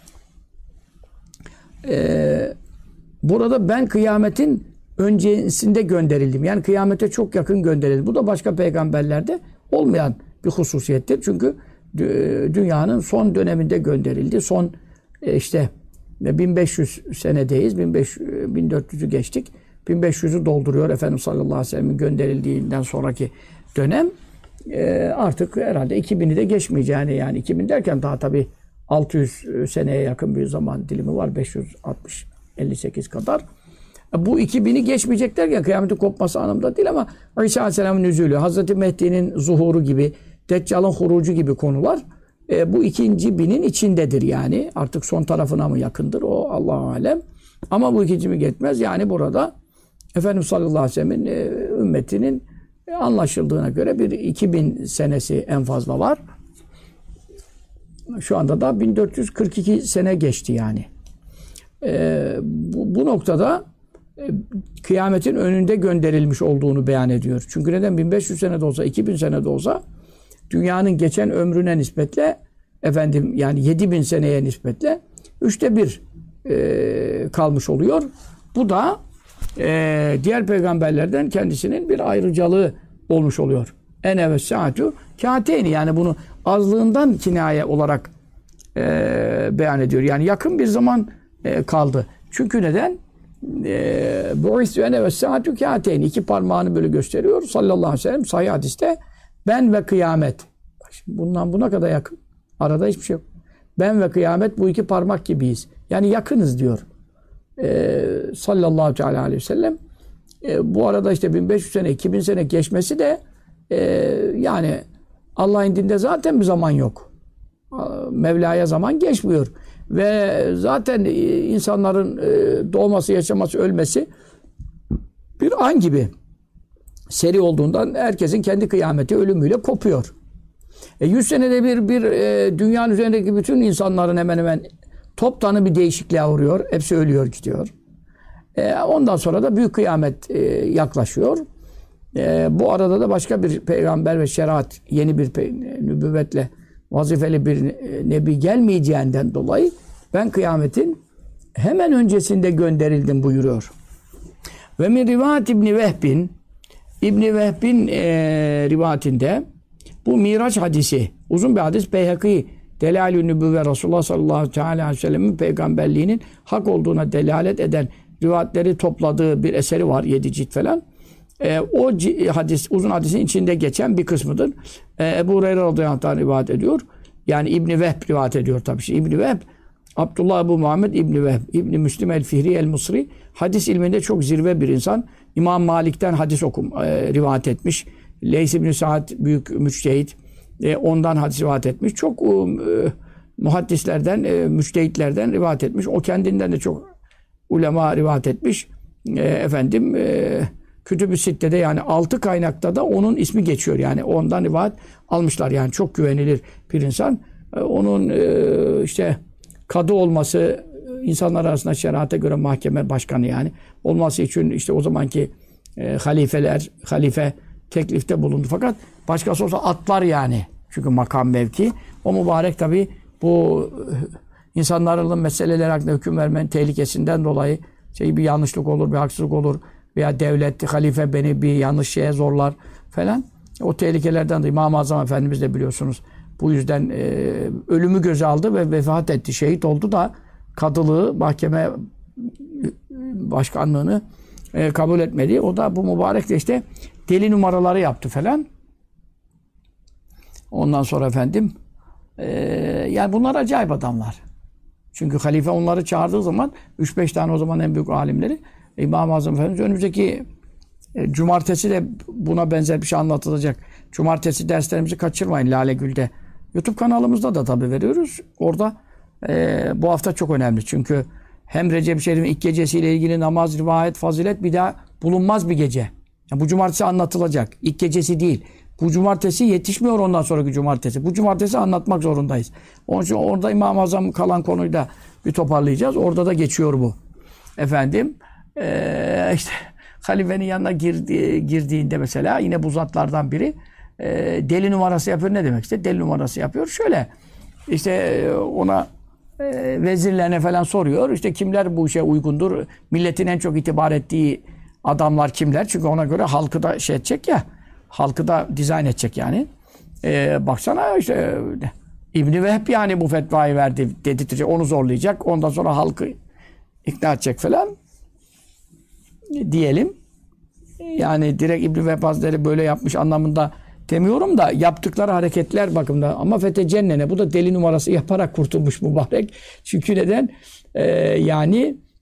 Speaker 1: Burada ben kıyametin öncesinde gönderildim. Yani kıyamete çok yakın gönderildim. Bu da başka peygamberlerde olmayan bir hususiyettir. Çünkü dünyanın son döneminde gönderildi. Son işte 1500 senedeyiz. 1400'ü geçtik. 1500'ü dolduruyor Efendimiz sallallahu aleyhi ve sellem'in gönderildiğinden sonraki dönem. Artık herhalde 2000'i de geçmeyeceğini yani 2000 derken daha tabii 600 seneye yakın bir zaman dilimi var. 560 58 kadar. Bu 2000'i geçmeyecekler ya, kıyametin kopması anlamda değil ama İsa Aleyhisselam'ın nüzulü, Hazreti Mehdi'nin zuhuru gibi, Deccal'ın hurucu gibi konular bu ikinci binin içindedir yani. Artık son tarafına mı yakındır o, Allah-u alem. Ama bu ikinci bin geçmez. Yani burada Efendimiz sallallahu aleyhi ve sellem'in ümmetinin anlaşıldığına göre bir 2000 senesi en fazla var. Şu anda da 1442 sene geçti yani. Bu noktada kıyametin önünde gönderilmiş olduğunu beyan ediyor. Çünkü neden? 1500 sene de olsa, 2000 sene de olsa dünyanın geçen ömrüne nispetle yani 7000 seneye nispetle 1/3 kalmış oluyor. Bu da diğer peygamberlerden kendisinin bir ayrıcalığı olmuş oluyor. Ene ve saatu kâteyni, yani bunu azlığından kinaye olarak beyan ediyor. Yani yakın bir zaman kaldı. Çünkü neden? Bu'is ve ene ve saatu kâteyni, 2 parmağını böyle gösteriyor sallallahu aleyhi ve sellem sahih hadiste. Ben ve kıyamet. Şimdi bundan buna kadar yakın. Arada hiçbir şey yok. Ben ve kıyamet bu 2 parmak gibiyiz. Yani yakınız diyor. Sallallahu aleyhi ve sellem. Bu arada işte 1500 sene, 2000 sene geçmesi de yani Allah'ın dinde zaten bir zaman yok. Mevla'ya zaman geçmiyor. Ve zaten insanların doğması, yaşaması, ölmesi bir an gibi seri olduğundan herkesin kendi kıyameti ölümüyle kopuyor. 100 senede bir dünyanın üzerindeki bütün insanların hemen hemen toptanı bir değişikliğe uğruyor. Hepsi ölüyor, gidiyor. Ondan sonra da büyük kıyamet yaklaşıyor. Bu arada da başka bir peygamber ve şeriat, yeni bir nübüvvetle vazifeli bir nebi gelmeyeceğinden dolayı ben kıyametin hemen öncesinde gönderildim buyuruyor. Ve min rivayet İbni Vehb'in rivayetinde bu Miraç hadisi, uzun bir hadis, Beyhaki Delalü Nübüvve, Resulullah sallallahu aleyhi ve sellem'in peygamberliğinin hak olduğuna delalet eden rivayetleri topladığı bir eseri var, 7 cilt falan. O hadis, uzun hadisin içinde geçen bir kısmıdır. Ebu Hureyre radıyallahu anh rivayet ediyor. Yani İbni Vehb rivayet ediyor tabii. İbni Vehb, Abdullah Ebu Muhammed İbni Vehb, İbni Müslim el-Fihri el-Mısri, hadis ilminde çok zirve bir insan. İmam Malik'ten hadis rivayet etmiş. Leys ibn Sa'd büyük müçtehit. Ondan hadis rivayet etmiş. Çok muhaddislerden, müçtehitlerden rivayet etmiş. O kendinden de çok ulema rivayet etmiş. Kütüb-i Sitte'de, yani 6 kaynakta da onun ismi geçiyor. Yani ondan rivayet almışlar. Yani çok güvenilir bir insan. Onun işte kadı olması, insanlar arasında şeriata göre mahkeme başkanı yani olması için işte o zamanki halife teklifte bulundu. Fakat başkası olsa atlar yani. Çünkü makam mevki. O mübarek tabi bu insanların meseleler hakkında hüküm vermenin tehlikesinden dolayı bir yanlışlık olur, bir haksızlık olur veya devlet, halife beni bir yanlış şeye zorlar falan. O tehlikelerden de İmam-ı Azam Efendimiz de biliyorsunuz bu yüzden ölümü göze aldı ve vefat etti. Şehit oldu da kadılığı, mahkeme başkanlığını kabul etmedi. O da bu mübarek de işte deli numaraları yaptı falan. Ondan sonra yani bunlar acayip adamlar. Çünkü halife onları çağırdığı zaman 3-5 tane o zaman en büyük alimleri, İmam-ı Azam Efendimiz önümüzdeki cumartesi de buna benzer bir şey anlatılacak. Cumartesi derslerimizi kaçırmayın Lale Gül'de. YouTube kanalımızda da tabii veriyoruz. Orada bu hafta çok önemli. Çünkü hem Recep-i Şerif'in ilk gecesiyle ilgili namaz, rivayet, fazilet bir daha bulunmaz bir gece. Yani bu cumartesi anlatılacak. İlk gecesi değil. Bu cumartesi yetişmiyor ondan sonraki cumartesi. Bu cumartesi anlatmak zorundayız. Onun için orada İmam-ı Azam kalan konuyu da bir toparlayacağız. Orada da geçiyor bu. İşte halifenin yanına girdiğinde mesela yine bu zatlardan biri deli numarası yapıyor. Ne demek işte? Deli numarası yapıyor. Şöyle işte ona vezirlerine falan soruyor. İşte kimler bu işe uygundur? Milletin en çok itibar ettiği adamlar kimler? Çünkü ona göre halkı da şey edecek ya. Halkı da dizayn edecek yani. Baksana işte İbni Vehb yani bu fetvayı verdi dedirtecek. Onu zorlayacak. Ondan sonra halkı ikna edecek falan. Diyelim. Yani direkt İbni Vehb Hazretleri böyle yapmış anlamında demiyorum da yaptıkları hareketler bakımından. Ama fetecennene bu da deli numarası yaparak kurtulmuş mübarek. Çünkü neden? Yani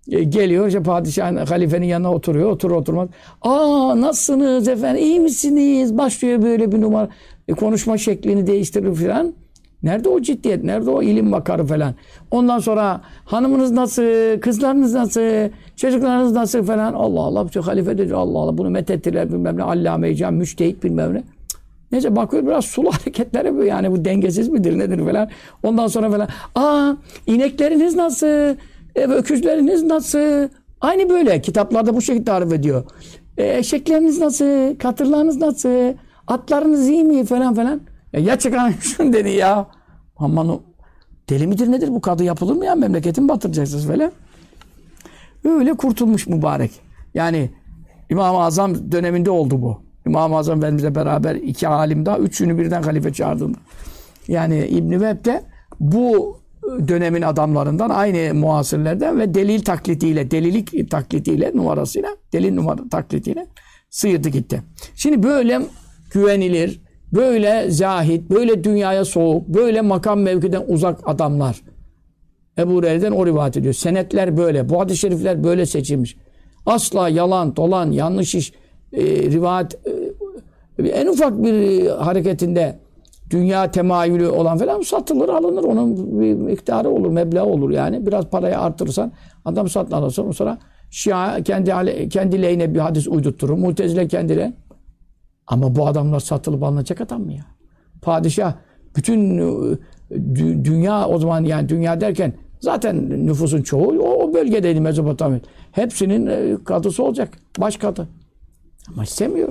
Speaker 1: Geliyor işte padişahın, halifenin yanına oturuyor. Oturmaz. Aa nasılsınız efendim? İyi misiniz? Başlıyor böyle bir numara. Konuşma şeklini değiştirir falan. Nerede o ciddiyet? Nerede o ilim vakarı falan? Ondan sonra hanımınız nasıl? Kızlarınız nasıl? Çocuklarınız nasıl falan? Allah Allah. Bütün halife de diyor Allah Allah. Bunu methettiler bilmem ne. Allame-i müştehit bilmem ne. Neyse bakıyor biraz sulu hareketler yapıyor. Yani bu dengesiz midir nedir falan. Ondan sonra falan. Aa inekleriniz nasıl? Öküzleriniz nasıl? Aynı böyle. Kitaplarda bu şekilde tarif ediyor. Eşekleriniz nasıl? Katırlarınız nasıl? Atlarınız iyi mi? Falan falan. Ya çıkarmışsın dedi ya. Aman o deli midir nedir bu kadı yapılır mı ya? Memleketimi batıracaksınız böyle. Öyle kurtulmuş mübarek. Yani İmam-ı Azam döneminde oldu bu. İmam-ı Azam Efendimizle beraber 2 alim daha, 3'ünü birden halife çağırdığında. Yani İbn-i Vehb de bu dönemin adamlarından, aynı muasirlerden ve delilik taklidiyle, numarasıyla, delil numara taklidiyle sıyırdı gitti. Şimdi böyle güvenilir, böyle zahid, böyle dünyaya soğuk, böyle makam mevkiden uzak adamlar. Ebu Hureyre'den o rivayet ediyor. Senetler böyle, bu hadis-i şerifler böyle seçilmiş. Asla yalan, dolan, yanlış iş, rivayet, en ufak bir hareketinde dünya temayülü olan falan satılır, alınır. Onun bir miktarı olur, meblağı olur yani. Biraz parayı artırırsan adam satın alırsın. Sonra Şia kendi lehine bir hadis uydurtturur. Mu'tezile kendine. Ama bu adamlar satılıp alınacak adam mı ya? Padişah bütün dünya o zaman, yani dünya derken zaten nüfusun çoğu o bölgedeydi, Mezopotamya. Hepsinin kadısı olacak. Baş kadı. Ama istemiyor.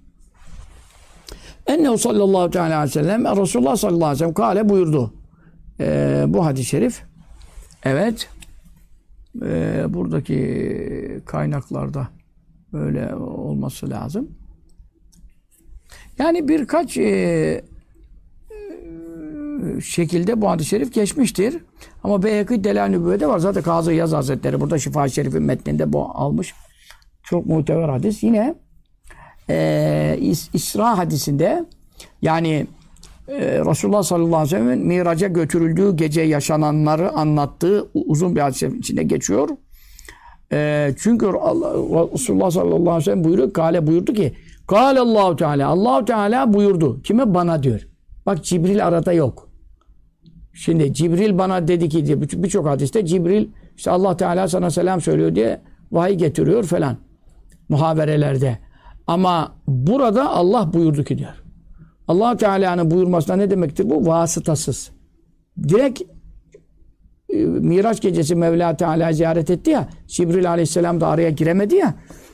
Speaker 1: Ennehu sallallahu teala aleyhi ve sellem Resulullah sallallahu aleyhi ve sellem kâle buyurdu. Bu hadis-i şerif evet buradaki kaynaklarda böyle olması lazım. Yani birkaç şekilde bu hadis-i şerif geçmiştir. Ama Beyhekî Delâil-i Nübüvve'de var. Zaten Kazı İyaz Hazretleri burada Şifa-i Şerif'in metninde bu almış. Çok muteber hadis. Yine İsra hadisinde, yani Resulullah sallallahu aleyhi ve sellem'in miraca götürüldüğü gece yaşananları anlattığı uzun bir hadis içinde geçiyor. Çünkü Resulullah sallallahu aleyhi ve sellem buyurdu ki Kâle Allahu Teala, Allahu Teala buyurdu. Kime? Bana diyor. Bak Cibril arada yok. Şimdi Cibril bana dedi ki diye birçok hadiste Cibril işte Allah Teala sana selam söylüyor diye vahiy getiriyor falan. Muhaberelerde. Ama burada Allah buyurdu ki diyor. Allah Teala'nın buyurmasına ne demektir bu? Vasıtasız. Direkt Miraç gecesi Mevla Teala ziyaret etti ya. Cibril Aleyhisselam da araya giremedi ya.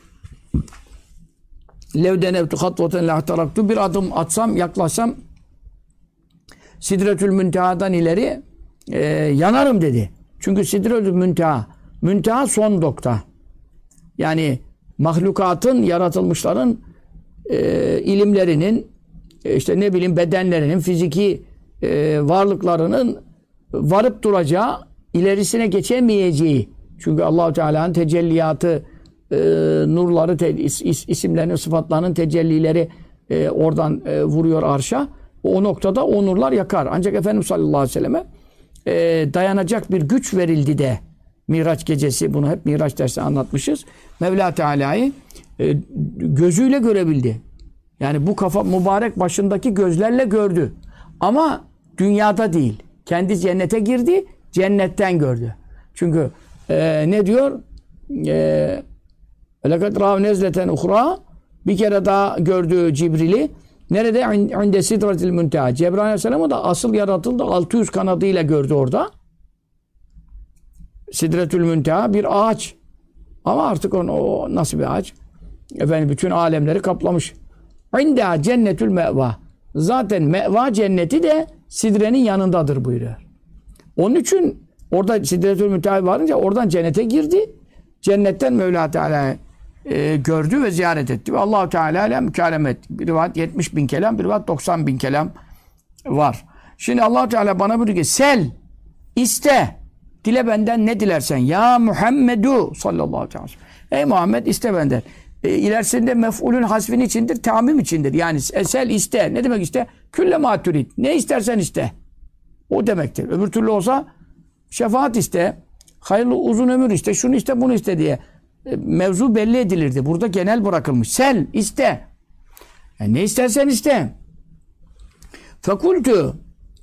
Speaker 1: Levdenevtu hatvaten lahtaraktu, bir adım atsam, yaklaşsam Sidretül Münteha'dan ileri yanarım dedi. Çünkü Sidretül Münteha son nokta. Yani mahlukatın, yaratılmışların ilimlerinin, işte ne bileyim bedenlerinin, fiziki varlıklarının varıp duracağı, ilerisine geçemeyeceği. Çünkü Allah-u Teala'nın tecelliyatı, nurları, isimlerinin, sıfatlarının tecellileri oradan vuruyor arşa. O noktada o nurlar yakar. Ancak Efendimiz sallallahu aleyhi ve selleme dayanacak bir güç verildi de Miraç gecesi, bunu hep Miraç dersi anlatmışız. Mevla Teala'yı gözüyle görebildi. Yani bu kafa mübarek başındaki gözlerle gördü. Ama dünyada değil. Kendi cennete girdi, cennetten gördü. Çünkü ne diyor? وَلَقَدْ رَاهُ نَزْلَةً اُخْرَى, bir kere daha gördü Cibril'i. Nerede? عِنْدَ سِدْرَةِ الْمُنْتَهَا. Cebrail Aleyhisselam'ı da asıl yaratıldı 600 kanadıyla gördü orada. Sidretül Münteha bir ağaç. Ama artık o nasıl bir ağaç? Efendim bütün alemleri kaplamış. İnda cennetül meva. Zaten meva cenneti de sidrenin yanındadır buyuruyor. Onun için orada Sidretül Münteha varınca oradan cennete girdi. Cennetten Mevla Teala gördü ve ziyaret etti. Ve Allah-u Teala ile mükellem etti. Bir rivayet 70 bin kelam, bir rivayet 90 bin kelam var. Şimdi Allah-u Teala bana buyuruyor ki sel, iste, dile benden ne dilersen. Ya Muhammedu sallallahu aleyhi ve sellem. Ey Muhammed iste benden. İlerisinde mef'ulün hasfin içindir, tamim içindir. Yani sel iste. Ne demek iste? Külle maturid. Ne istersen iste. O demektir. Öbür türlü olsa şefaat iste, hayırlı uzun ömür iste, şunu iste, bunu iste diye mevzu belli edilirdi. Burada genel bırakılmış. Sel, iste. Yani ne istersen iste. Fekultu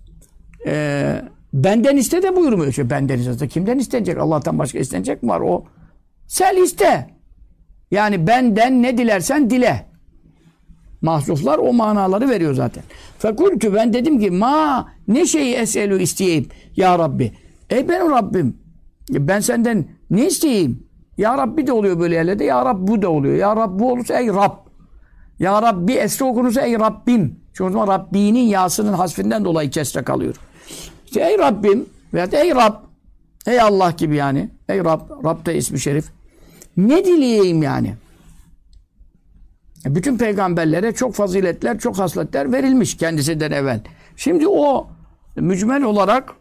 Speaker 1: benden iste de buyurmuyor. İşte benden iste. Kimden istenecek? Allah'tan başka istenecek mi var? O sel iste. Yani benden ne dilersen dile. Mahzuflar o manaları veriyor zaten. Fekultu ben dedim ki ne şeyi eselu isteyeyim ya Rabbi. Ey benim Rabbim. Ben senden ne isteyeyim? Ya Rabbi de oluyor böyle yerlerde. Ya Rabbi bu da oluyor. Ya Rabbi bu olursa ey Rab. Ya Rabbi esre okunursa ey Rabbim. Çünkü o zaman Rabbi'nin yasının hasfinden dolayı kesre kalıyor. İşte ey Rabbim veya ey Rab. Ey Allah gibi yani. Ey Rab. Rab da ismi şerif. Ne dileyeyim yani? Bütün peygamberlere çok faziletler, çok hasletler verilmiş kendisinden evvel. Şimdi o mücmel olarak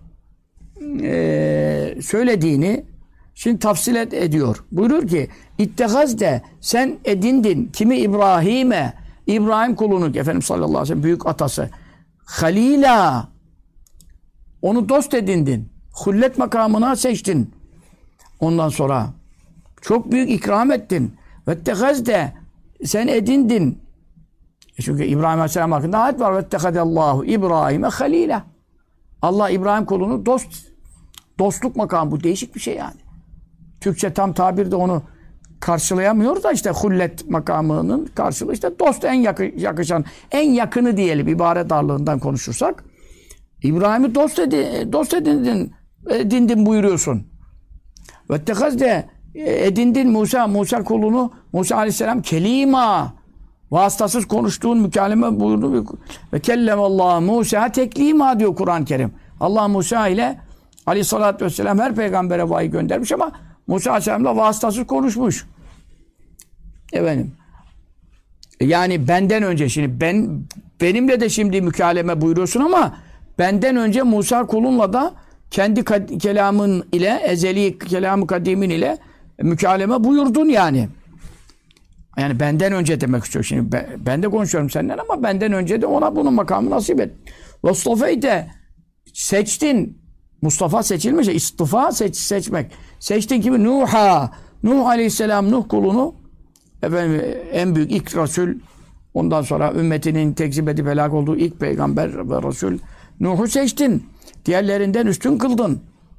Speaker 1: söylediğini şimdi tafsil ediyor. Buyurur ki İttehazde sen edindin kimi İbrahim'e İbrahim kulunu Efendimiz sallallahu aleyhi ve sellem büyük atası Halila onu dost edindin. Hullet makamına seçtin. Ondan sonra çok büyük ikram ettin. Ve İttehazde sen edindin. Çünkü İbrahim Aleyhisselam hakkında ayet var. Vettehadallahu İbrahim'e halila. Allah İbrahim kulunu dostluk makamı. Bu değişik bir şey yani. Türkçe tam tabirde onu karşılayamıyor da işte hullet makamının karşılığı işte dost en yakışan, en yakını diyelim ibare darlığından konuşursak. İbrahim'i dost edindin buyuruyorsun. Vettehazde edindin Musa kulunu Musa Aleyhisselam kelima vasıtasız konuştuğun mükalleme buyurdu ve kellemallahu Musa teklima diyor Kur'an-ı Kerim. Allah Musa ile Aleyhisselatü Vesselam her peygambere vahiy göndermiş ama Musa Aleyhisselam'la vasıtasız konuşmuş. Efendim. Yani benden önce şimdi benimle de şimdi mükalleme buyuruyorsun ama benden önce Musa kulunla da kendi kelamın ile ezeli kelamı kadimin ile mükalleme buyurdun yani. Yani benden önce demek istiyor. Şimdi ben de konuşuyorum senden ama benden önce de ona bunun makamı nasip et. Mustafa'yı de seçtin. Mustafa seçilmiş. İstifa seçmek. Seçtin gibi Nuh Aleyhisselam Nuh kulunu efendim, en büyük ilk Resul ondan sonra ümmetinin tekzip edip helak olduğu ilk peygamber ve Resul Nuh'u seçtin. Diğerlerinden üstün kıldın.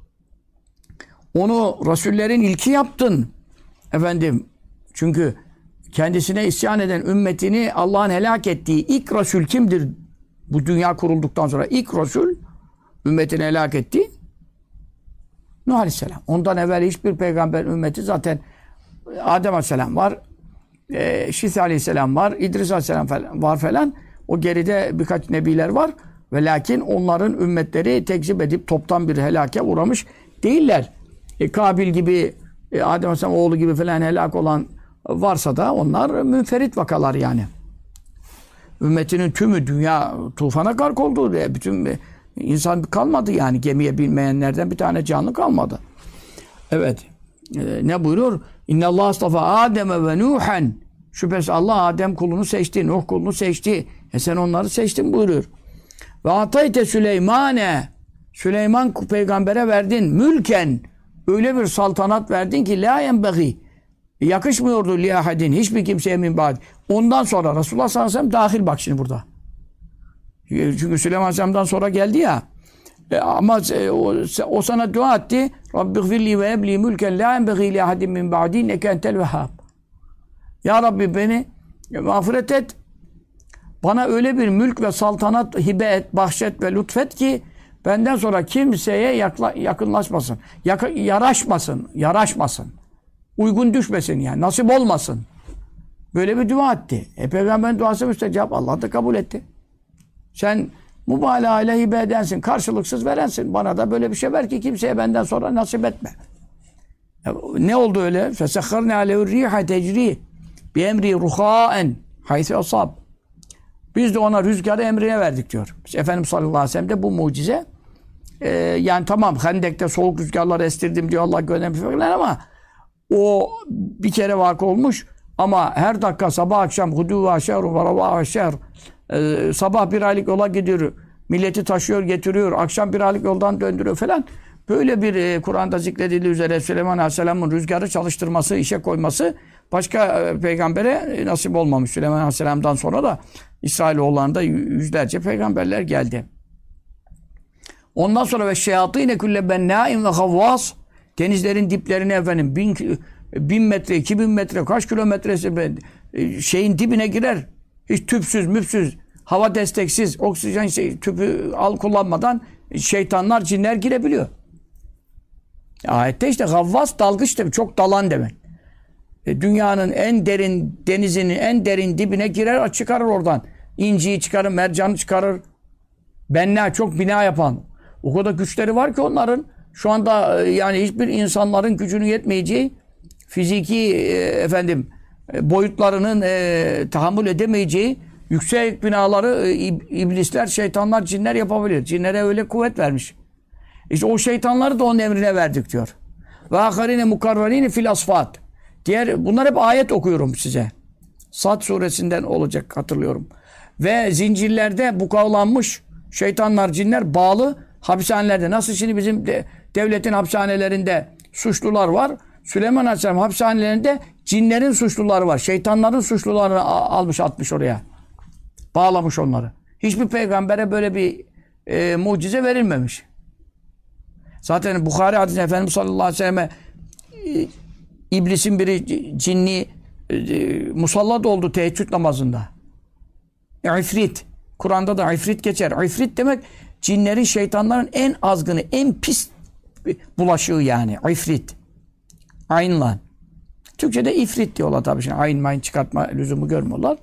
Speaker 1: Onu Resullerin ilki yaptın. Efendim çünkü kendisine isyan eden ümmetini Allah'ın helak ettiği ilk Resul kimdir? Bu dünya kurulduktan sonra ilk Resul ümmetini helak etti. Nuh Aleyhisselam. Ondan evvel hiçbir peygamber ümmeti zaten Adem Aleyhisselam var. Şis Aleyhisselam var. İdris Aleyhisselam var falan. O geride birkaç nebiler var. Ve lakin onların ümmetleri tekzip edip toptan bir helake uğramış değiller. Kabil gibi, Adem Aleyhisselam oğlu gibi falan helak olan varsa da onlar münferit vakalar yani. Ümmetinin tümü dünya tufana gark oldu. Bütün insan kalmadı yani. Gemiye binmeyenlerden bir tane canlı kalmadı. Evet. Ne buyuruyor? İnnallâh astafa Adem'e ve Nuhen. Şüphesiz Allah Adem kulunu seçti. Nuh kulunu seçti. Sen onları seçtin buyuruyor. Ve atayte Süleymane. Süleyman peygambere verdin. Mülken. Öyle bir saltanat verdin ki la yenbeği. Yakışmıyordu liyahadin. Hiçbir kimseye min ba'd. Ondan sonra Resulullah sallallahu aleyhi ve sellem dahil bak şimdi burada. Çünkü Süleyman Aleyhisselam'dan sonra geldi ya. Ama o sana dua etti. Rabbighfirli ve ebli mülken la yenbeği liyahadin min ba'di inneke entel vehhab. Ya Rabbi beni mağfiret et. Bana öyle bir mülk ve saltanat hibe et, bahşet ve lütfet ki benden sonra kimseye yakınlaşmasın. Yaraşmasın. Uygun düşmesin yani. Nasip olmasın. Böyle bir dua etti. Peygamberin duası müstecap. Allah da kabul etti. Sen mübalağa ile hibe edensin. Karşılıksız verensin. Bana da böyle bir şey ver ki kimseye benden sonra nasip etme. Ne oldu öyle? فَسَخَّرْنَا عَلَيْهُ الرِّيحَ تَجْرِي بِاَمْرِ رُخَاءً حَيْثِ أَصَابٍ. Biz de ona rüzgarı emrine verdik diyor. Efendimiz sallallahu aleyhi ve sellem de bu mucize yani tamam Hendek'te soğuk rüzgarları estirdim diyor Allah göndermiş falan ama o bir kere vakı olmuş ama her dakika sabah akşam hudu ve aşer ve rabah aşer sabah bir aylık yola gidiyor milleti taşıyor getiriyor akşam bir aylık yoldan döndürüyor falan böyle bir Kur'an'da zikredildiği üzere Süleyman Aleyhisselam'ın rüzgarı çalıştırması, işe koyması başka peygambere nasip olmamış. Süleyman Aleyhisselam'dan sonra da İsrailoğullarında yüzlerce peygamberler geldi. Ondan sonra ve şeyatîne külle bennâin ve havvâs, denizlerin diplerine efendim 1000 metre, 2000 metre, kaç kilometresi şeyin dibine girer. Hiç tüpsüz, müpsüz, hava desteksiz, oksijen tüpü kullanmadan şeytanlar, cinler girebiliyor. Ayette işte havvas dalgıç demek, çok dalan demek. Dünyanın en derin denizinin en derin dibine girer, çıkarır oradan. İnciyi çıkarır, mercanı çıkarır. Benna, çok bina yapan. O kadar güçleri var ki onların. Şu anda yani hiçbir insanların gücünün yetmeyeceği fiziki boyutlarının tahammül edemeyeceği yüksek binaları iblisler, şeytanlar, cinler yapabilir. Cinlere öyle kuvvet vermiş. İşte o şeytanları da onun emrine verdik diyor. Ve aharine mukarrarine fil asfat. Bunlar hep ayet okuyorum size. Sad suresinden olacak, hatırlıyorum. Ve zincirlerde bukağılanmış şeytanlar, cinler bağlı hapishanelerde. Nasıl şimdi bizim devletin hapishanelerinde suçlular var. Süleyman Aleyhisselam hapishanelerinde cinlerin suçluları var. Şeytanların suçlularını almış, atmış oraya. Bağlamış onları. Hiçbir peygambere böyle bir mucize verilmemiş. Zaten Bukhari hadisinde Efendimiz sallallahu aleyhi ve selleme iblisin biri cinni musallat oldu teheccüd namazında. İfrit. Kur'an'da da ifrit geçer. İfrit demek cinlerin, şeytanların en azgını, en pis bulaşığı yani. İfrit. Aynla. Türkçe'de ifrit diyorlar tabii. Şimdi ayn mayn çıkartma lüzumu görmüyorlar.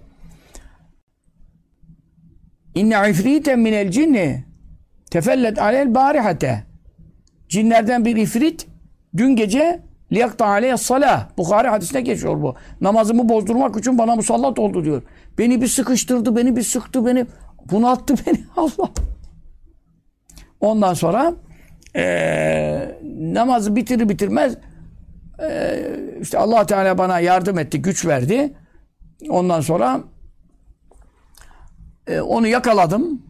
Speaker 1: İnne ifriten minel cinni tefellet alel barihate. Cinlerden bir ifrit dün gece liyakta aleyhis salah. Bukhari hadisine geçiyor bu. Namazımı bozdurmak için bana musallat oldu diyor. Beni bir sıkıştırdı, beni bir sıktı, beni bunalttı beni. Allah. Ondan sonra namazı bitirir bitirmez işte Allah Teala bana yardım etti, güç verdi. Ondan sonra onu yakaladım.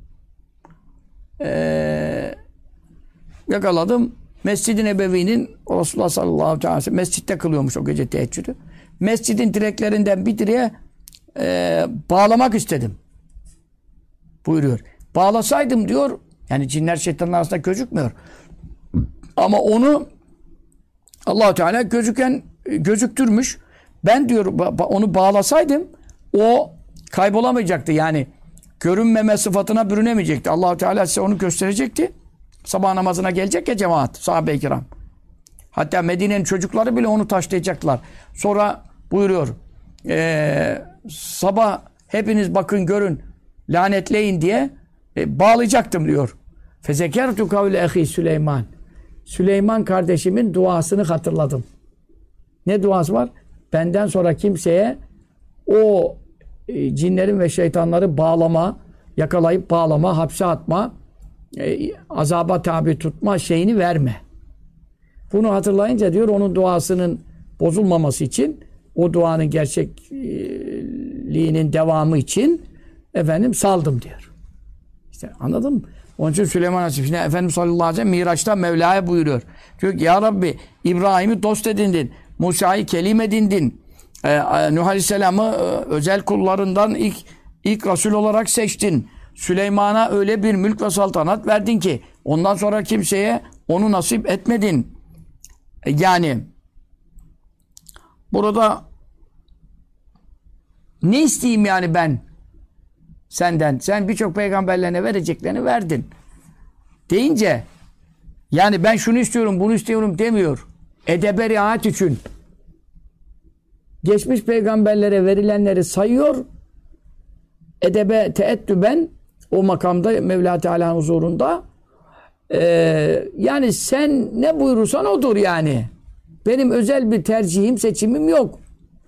Speaker 1: Yakaladım. Mescid-i Nebevi'nin Resulullah sallallahu aleyhi ve sellem mescitte kılıyormuş o gece teheccüdü. Mescidin direklerinden bir direğe bağlamak istedim. Buyuruyor. Bağlasaydım diyor, yani cinler şeytanlar arasında gözükmüyor. Ama onu Allah Teala gözüktürmüş. Ben diyor onu bağlasaydım o kaybolamayacaktı. Yani görünmeme sıfatına bürünemeyecekti. Allah Teala size onu gösterecekti. Sabah namazına gelecek ya cemaat, sahabe-i kiram. Hatta Medine'nin çocukları bile onu taşlayacaklar. Sonra buyuruyor, sabah hepiniz bakın görün, lanetleyin diye bağlayacaktım diyor. Fezekertu kavle ehi Süleyman. Süleyman kardeşimin duasını hatırladım. Ne duası var? Benden sonra kimseye o cinlerin ve şeytanları bağlama, yakalayıp bağlama, hapse atma, azaba tabi tutma şeyini verme. Bunu hatırlayınca diyor, onun duasının bozulmaması için, o duanın gerçekliğinin devamı için saldım diyor. İşte anladın mı? Onun için Süleyman Aleyhisselam Efendimiz sallallahu aleyhi ve sellem Miraç'ta Mevla'ya buyuruyor. Diyor ki ya Rabbi, İbrahim'i dost edindin, Musa'yı kelim edindin, Nuh Aleyhisselam'ı özel kullarından ilk Resul olarak seçtin. Süleyman'a öyle bir mülk ve saltanat verdin ki ondan sonra kimseye onu nasip etmedin. Yani burada ne isteyeyim yani ben senden? Sen birçok peygamberlerine vereceklerini verdin. Deyince yani ben şunu istiyorum, bunu istiyorum demiyor. Edebe riayet için geçmiş peygamberlere verilenleri sayıyor. Edebe teettüben o makamda Mevla Teala'nın huzurunda yani sen ne buyurursan odur yani. Benim özel bir tercihim, seçimim yok.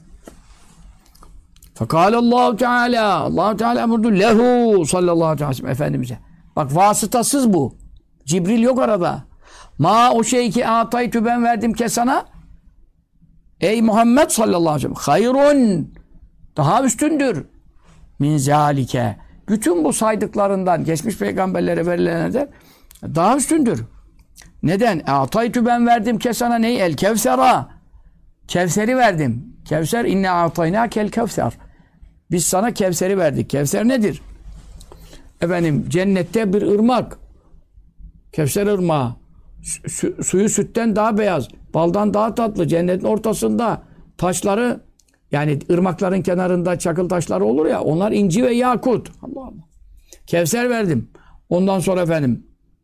Speaker 1: Fekâlallahu Teala, Allah Teala buyurdu lehu sallallahu aleyhi ve sellem Efendimiz'e. Bak vasıtasız bu. Cibril yok arada. Ma o şey ki ataytü ben verdim ke sana. Ey Muhammed sallallahu aleyhi ve sellem. Hayrun. Daha üstündür. Min zâlike. Bütün bu saydıklarından geçmiş peygamberlere verilenlerden daha üstündür. Neden? Ataytu ben verdim ke sana neyi? El kevsera. Kevser'i verdim. Kevser inne atayna kel kevser. Biz sana Kevser'i verdik. Kevser nedir? Efendim cennette bir ırmak. Kevser ırmağı. Suyu sütten daha beyaz. Baldan daha tatlı. Cennetin ortasında taşları yani ırmakların kenarında çakıl taşları olur ya onlar inci ve yakut. Allah Allah. Kevser verdim. Ondan sonra efendim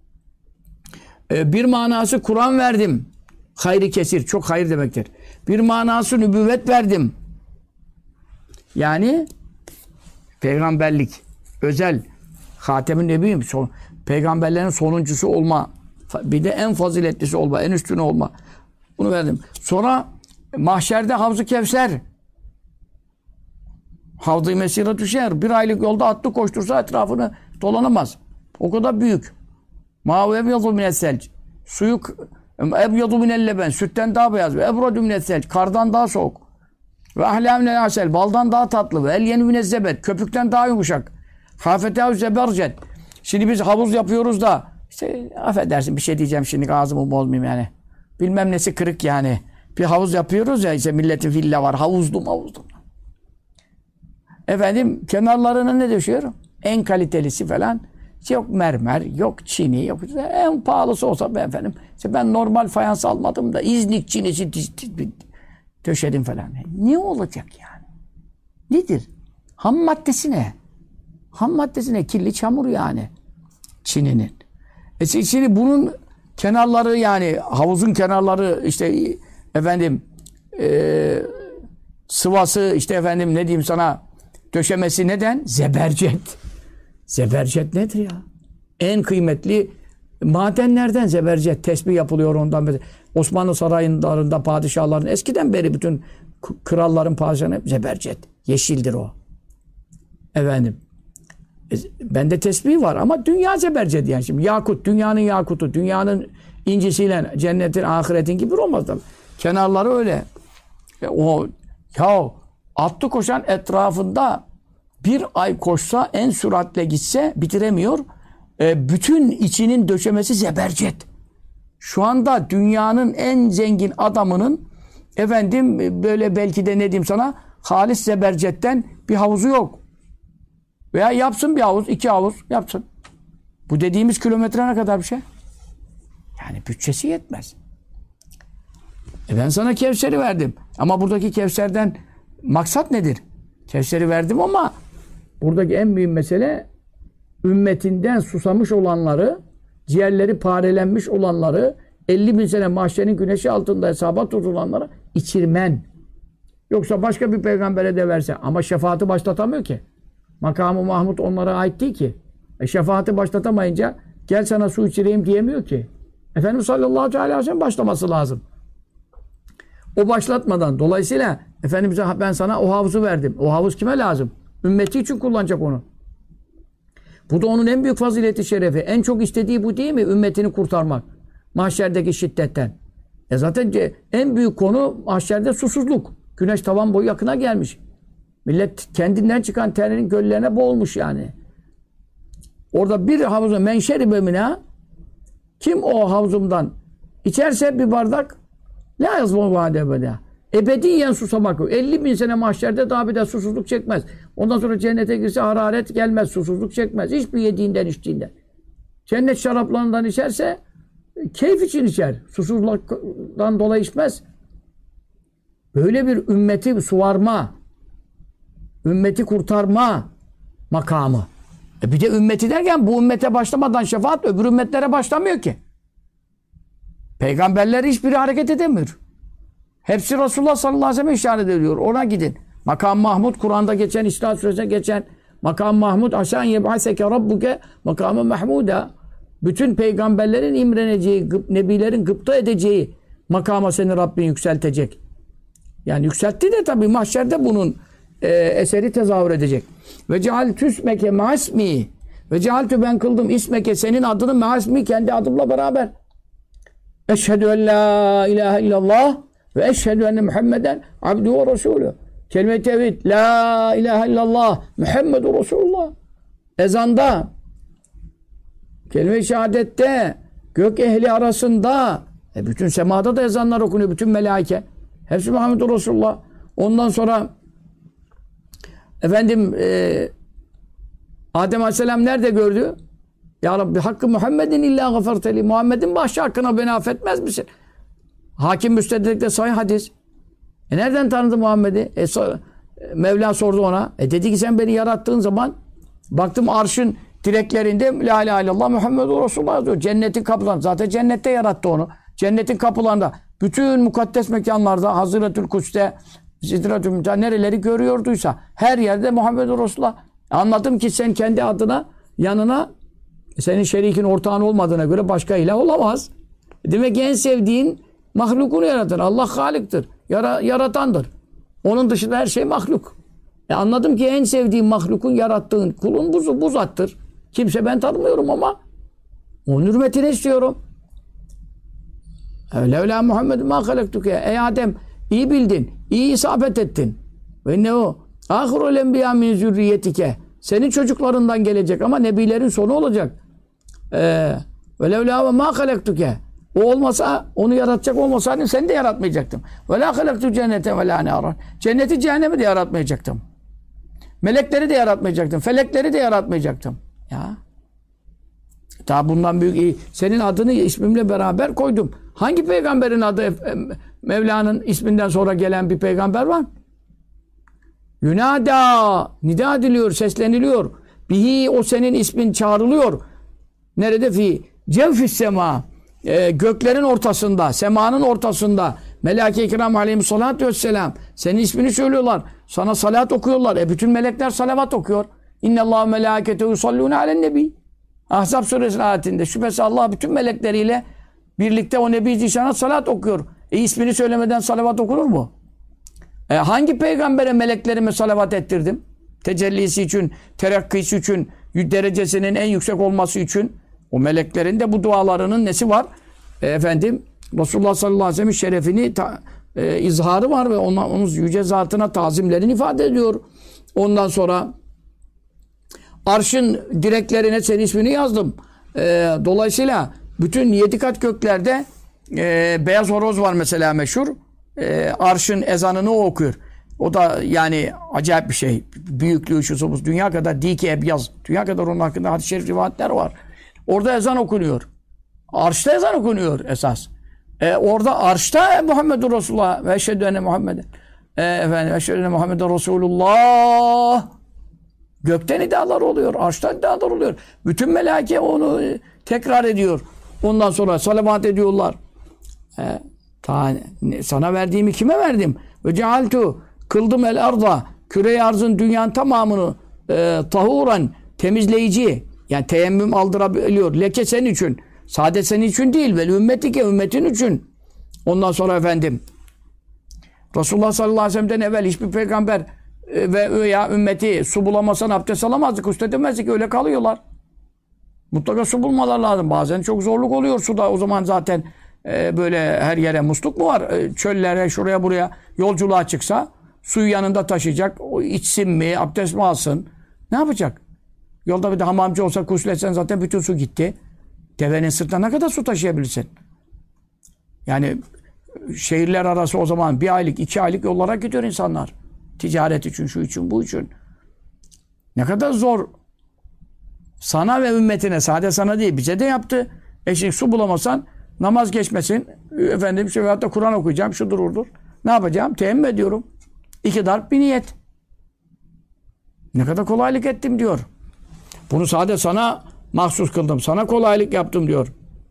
Speaker 1: bir manası Kur'an verdim. Hayri kesir. Çok hayır demektir. Bir manası nübüvvet verdim. Yani peygamberlik. Özel. Hatem-i Nebiyim. Peygamberlerin sonuncusu olma. Bir de en faziletlisi olma. En üstüne olma. Bunu verdim. Sonra mahşerde Havz-ı Kevser. Havz-ı Mesire düşer. Bir aylık yolda atlı koştursa etrafını dolanamaz. O kadar büyük. Mâhu ebyadu minel-selc. Suyu ebyadu minel-leben. Sütten daha beyaz. Ve ebradu minel-selc. Kardan daha soğuk. Ve ahlâ minel-asel. Baldan daha tatlı. Ve el-yeni minel-zebed. Köpükten daha yumuşak. Hafetâhu zebercet. Şimdi biz havuz yapıyoruz da işte affedersin bir şey diyeceğim şimdi ağzımı bozmayayım yani. Bilmem nesi kırık yani. Bir havuz yapıyoruz ya işte milletin villa var. Havuzlu. Efendim kenarlarına ne düşüyor? En kalitelisi falan. Yok mermer, yok çini, yok en pahalısı olsa ben efendim. İşte ben normal fayans almadım da İznik çinisi döşedim falan. Ne olacak yani? Nedir? Ham maddesi ne? Ham maddesi ne? Kirli çamur yani. Çininin. Şimdi bunun kenarları yani havuzun kenarları işte efendim sıvası işte efendim ne diyeyim sana döşemesi neden? Zebercet. Zebercet nedir ya? En kıymetli madenlerden zebercet. Tesbih yapılıyor ondan. Osmanlı saraylarında padişahların eskiden beri bütün kralların padişahları zebercet. Yeşildir o. Efendim. Bende tesbih var ama dünya zebercet yani. Şimdi yakut, dünyanın yakutu, dünyanın incisiyle cennetin, ahiretin gibi olmaz da. Kenarları öyle. Atlı koşan etrafında bir ay koşsa en süratle gitse bitiremiyor. Bütün içinin döşemesi zebercet. Şu anda dünyanın en zengin adamının efendim böyle belki de ne diyeyim sana halis zebercetten bir havuzu yok. Veya yapsın bir havuz, 2 havuz yapsın. Bu dediğimiz kilometre ne kadar bir şey? Yani bütçesi yetmez. Ben sana Kevser'i verdim. Ama buradaki Kevser'den maksat nedir? Kevser'i verdim ama buradaki en büyük mesele ümmetinden susamış olanları, ciğerleri parelenmiş olanları, 50.000 sene mahşerin güneşi altında hesaba tutulanları içirmen. Yoksa başka bir peygambere de verse ama şefaati başlatamıyor ki. Makamı Mahmud onlara ait değil ki. Şefaati başlatamayınca gel sana su içireyim diyemiyor ki. Efendimiz sallallahu aleyhi ve sellem başlaması lazım. O başlatmadan dolayısıyla Efendimiz'e ben sana o havuzu verdim. O havuz kime lazım? Ümmeti için kullanacak onu. Bu da onun en büyük fazileti şerefi. En çok istediği bu değil mi? Ümmetini kurtarmak. Mahşerdeki şiddetten. Zaten en büyük konu mahşerde susuzluk. Güneş tavan boyu yakına gelmiş. Millet kendinden çıkan terinin göllerine boğulmuş yani. Orada bir havuza menşeri bemine kim o havuzumdan içerse bir bardak la yazma vade böyle. Ebediyen susamak. 50.000 sene mahşerde daha bir de susuzluk çekmez. Ondan sonra cennete girse hararet gelmez. Susuzluk çekmez. Hiçbir yediğinden içtiğinden. Cennet şaraplarından içerse keyif için içer. Susuzluktan dolayı içmez. Böyle bir ümmeti suvarma, ümmeti kurtarma makamı. Bir de ümmeti derken bu ümmete başlamadan şefaat öbür ümmetlere başlamıyor ki. Peygamberler hiçbiri hareket edemiyor. Hepsi Resulullah sallallahu aleyhi ve sellem işaret ediyor. Ona gidin. Makam Mahmud Kur'an'da geçen, İsra Suresi'ne geçen Makam Mahmud aşan yeb'aseke rabbuke makamı mahmuda. Bütün peygamberlerin imreneceği, nebilerin gıpta edeceği makama seni Rabbin yükseltecek. Yani yükseltti de tabii mahşerde bunun eseri tezahür edecek. Ve cealtü ismeke ma'asmi. Ve cealtü ben kıldım ismeke senin adını ma'asmi kendi adımla beraber. Eşhedü en la ilahe illallah ve eşhedü enne Muhammeden abduhu ve resulü. Kelime-i tevhid. La ilahe illallah Muhammedur Resulullah. Ezanda kelime-i şehadette gök ehli arasında bütün semada da ezanlar okunuyor. Bütün melaike. Hepsi Muhammedur Resulullah. Ondan sonra efendim Adem Aleyhisselam nerede gördü? Ya Rabbi hakkı Muhammedin illa gafarteli. Muhammed'in başı hakkına beni affetmez misin? Hakim Müstedrek'te sahih hadis. Nereden tanıdı Muhammed'i? Mevla sordu ona. Dedi ki sen beni yarattığın zaman baktım arşın direklerinde La ilahe illallah Muhammedur Resulullah yazıyor. Cennetin kapılarında. Zaten cennette yarattı onu. Cennetin kapılarında. Bütün mukaddes mekanlarda Hazretül Kudüs'te Sidretül Münteha nereleri görüyorduysa her yerde Muhammedur Resulullah. Anladım ki sen kendi adına yanına senin şerikin ortağın olmadığına göre başka ilah olamaz. Demek ki en sevdiğin mahlukunu yaratır. Allah Halik'tir. Yaratandır. Onun dışında her şey mahluk. Anladım ki en sevdiğim mahlukun yarattığın kulun bu zattır. Kimse ben tanımıyorum ama onun hürmetini istiyorum. Levla Muhammed'in ma halaktuke. Ey Adem iyi bildin. İyi isabet ettin. Ve ne o? Ahirul enbiya min zürriyetike. Senin çocuklarından gelecek ama nebilerin sonu olacak. Ve levla ma halaktuke. O olmasa, onu yaratacak olmasaydım seni de yaratmayacaktım. Ve la halaktu cennete ve la nâran. Cenneti cehennemi de yaratmayacaktım. Melekleri de yaratmayacaktım. Felekleri de yaratmayacaktım. Ya. Daha bundan büyük iyi. Senin adını ismimle beraber koydum. Hangi peygamberin adı Mevla'nın isminden sonra gelen bir peygamber var? Yunada. Nida ediliyor, sesleniliyor. Bihi o senin ismin çağrılıyor. Nerede? Fi cevfis sema. Göklerin ortasında, semanın ortasında Melâke-i Kiram aleyhissalâtu vesselâm senin ismini söylüyorlar. Sana salat okuyorlar. Bütün melekler salavat okuyor. İnnallâhu melâketehu yusallûne alen nebi. Ahzab suresinin ayetinde şüphesiz Allah bütün melekleriyle birlikte o Nebi Zişan'a salat okuyor. İsmini söylemeden salavat okunur mu? Hangi peygambere meleklerime salavat ettirdim? Tecellisi için, terakkisi için, derecesinin en yüksek olması için o meleklerin de bu dualarının nesi var? Resulullah sallallahu aleyhi ve sellem'in şerefini izharı var ve onun yüce zatına tazimlerini ifade ediyor. Ondan sonra arşın direklerine senin ismini yazdım. Dolayısıyla bütün 7 kat göklerde beyaz horoz var mesela meşhur. Arşın ezanını o okuyor. O da yani acayip bir şey. Büyüklüğü, şusumuz, dünya kadar diki ebyaz. Dünya kadar onun hakkında hadis-i şerif rivayetler var. Orada ezan okunuyor. Arşta ezan okunuyor esas. Orada arşta Muhammedur Resulullah ve eşhedü enne Muhammeden eşhedü enne Muhammeden Resulullah. Gökten nidalar oluyor. Arştan nidalar oluyor. Bütün melaike onu tekrar ediyor. Ondan sonra salavat ediyorlar. Sana verdiğimi kime verdim? Ve cealtu kıldım el arda küre-i arzın dünyanın tamamını tahuran temizleyici yani teyemmüm aldırabiliyor. Leke senin için. Sade senin için değil. Ve ümmetike ümmetin için. Ondan sonra Resulullah sallallahu aleyhi ve sellem'den evvel hiçbir peygamber ve ya ümmeti su bulamasan abdest alamazdık. Üstedemezdik. Öyle kalıyorlar. Mutlaka su bulmalar lazım. Bazen çok zorluk oluyor suda. O zaman zaten böyle her yere musluk mu var? Çöllere, şuraya buraya yolculuğa çıksa suyu yanında taşıyacak. O içsin mi? Abdest mi alsın? Ne yapacak? Yolda bir de hamamcı olsa gusletsen zaten bütün su gitti. Devenin sırtına ne kadar su taşıyabilirsin? Yani şehirler arası o zaman 1 aylık, 2 aylık yollara gidiyor insanlar. Ticaret için, şu için, bu için. Ne kadar zor. Sana ve ümmetine, sadece sana değil, bize de yaptı. Şimdi su bulamasan namaz geçmesin. Veyahut da Kur'an okuyacağım, şudur odur. Ne yapacağım? Teyemmüm ediyorum. 2 darp bir niyet. Ne kadar kolaylık ettim diyor. Bunu sadece sana mahsus kıldım. Sana kolaylık yaptım diyor.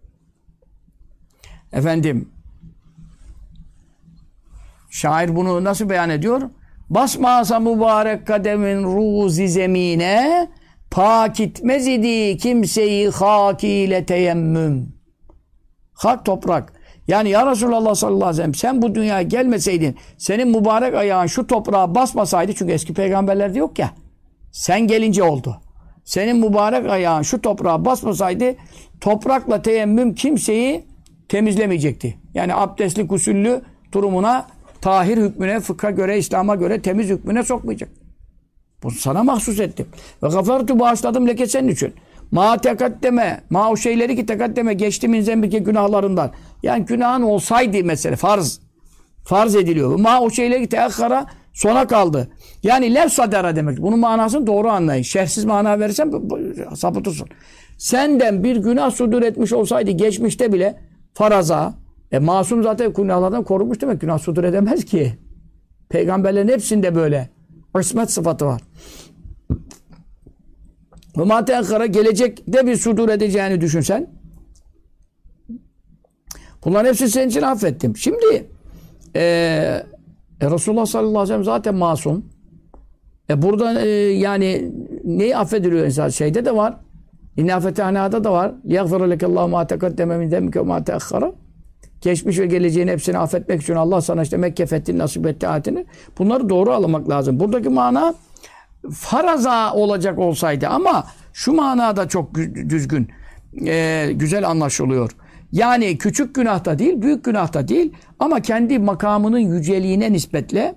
Speaker 1: Şair bunu nasıl beyan ediyor? Basmasa mübarek kademin ruzi zemine pak itmez idi kimseyi hak ile teyemmüm. Hak toprak. Yani ya Resulallah sallallahu aleyhi ve sellem sen bu dünyaya gelmeseydin senin mübarek ayağın şu toprağa basmasaydı çünkü eski peygamberlerde yok ya. Sen gelince oldu. Senin mübarek ayağın şu toprağa basmasaydı toprakla teyemmüm kimseyi temizlemeyecekti. Yani abdestli, gusüllü durumuna, tahir hükmüne, fıkha göre, İslam'a göre temiz hükmüne sokmayacak. Bunu sana mahsus ettim. Ve gafartu bağışladım leke senin için. Ma tekaddeme, ma o şeyleri ki tekaddeme geçti min zembike günahlarından. Yani günahın olsaydı mesela farz ediliyor. Ma o şeyleri ki teakhara sona kaldı. Yani lev sadara demek. Bunun manasını doğru anlayın. Şerhsiz mana verirsem sapıtırsın. Senden bir günah sudur etmiş olsaydı geçmişte bile faraza. Masum zaten günahlardan korunmuş demek. Günah sudur edemez ki. Peygamberlerin hepsinde böyle ismet sıfatı var. Ve mateakhara gelecekte bir sudur edeceğini düşünsen. Bunların hepsini senin için affettim. Şimdi Resulullah sallallahu aleyhi ve sellem zaten masum. Burada yani neyi affediliyor insan? Şeyde de var. İnna fetâhnâ'da da var. لِيَغْفِرَ لَكَ اللّٰهُ مَا تَقَدَّمَ مِنْ ذَنْبِكَ وَمَا تَأَخَّرَ. Geçmiş ve geleceğin hepsini affetmek için Allah sana işte Mekke fethini nasip etti ayetini. Bunları doğru almak lazım. Buradaki mana faraza olacak olsaydı ama şu manada çok düzgün, güzel anlaşılıyor. Yani küçük günahta değil, büyük günahta değil ama kendi makamının yüceliğine nispetle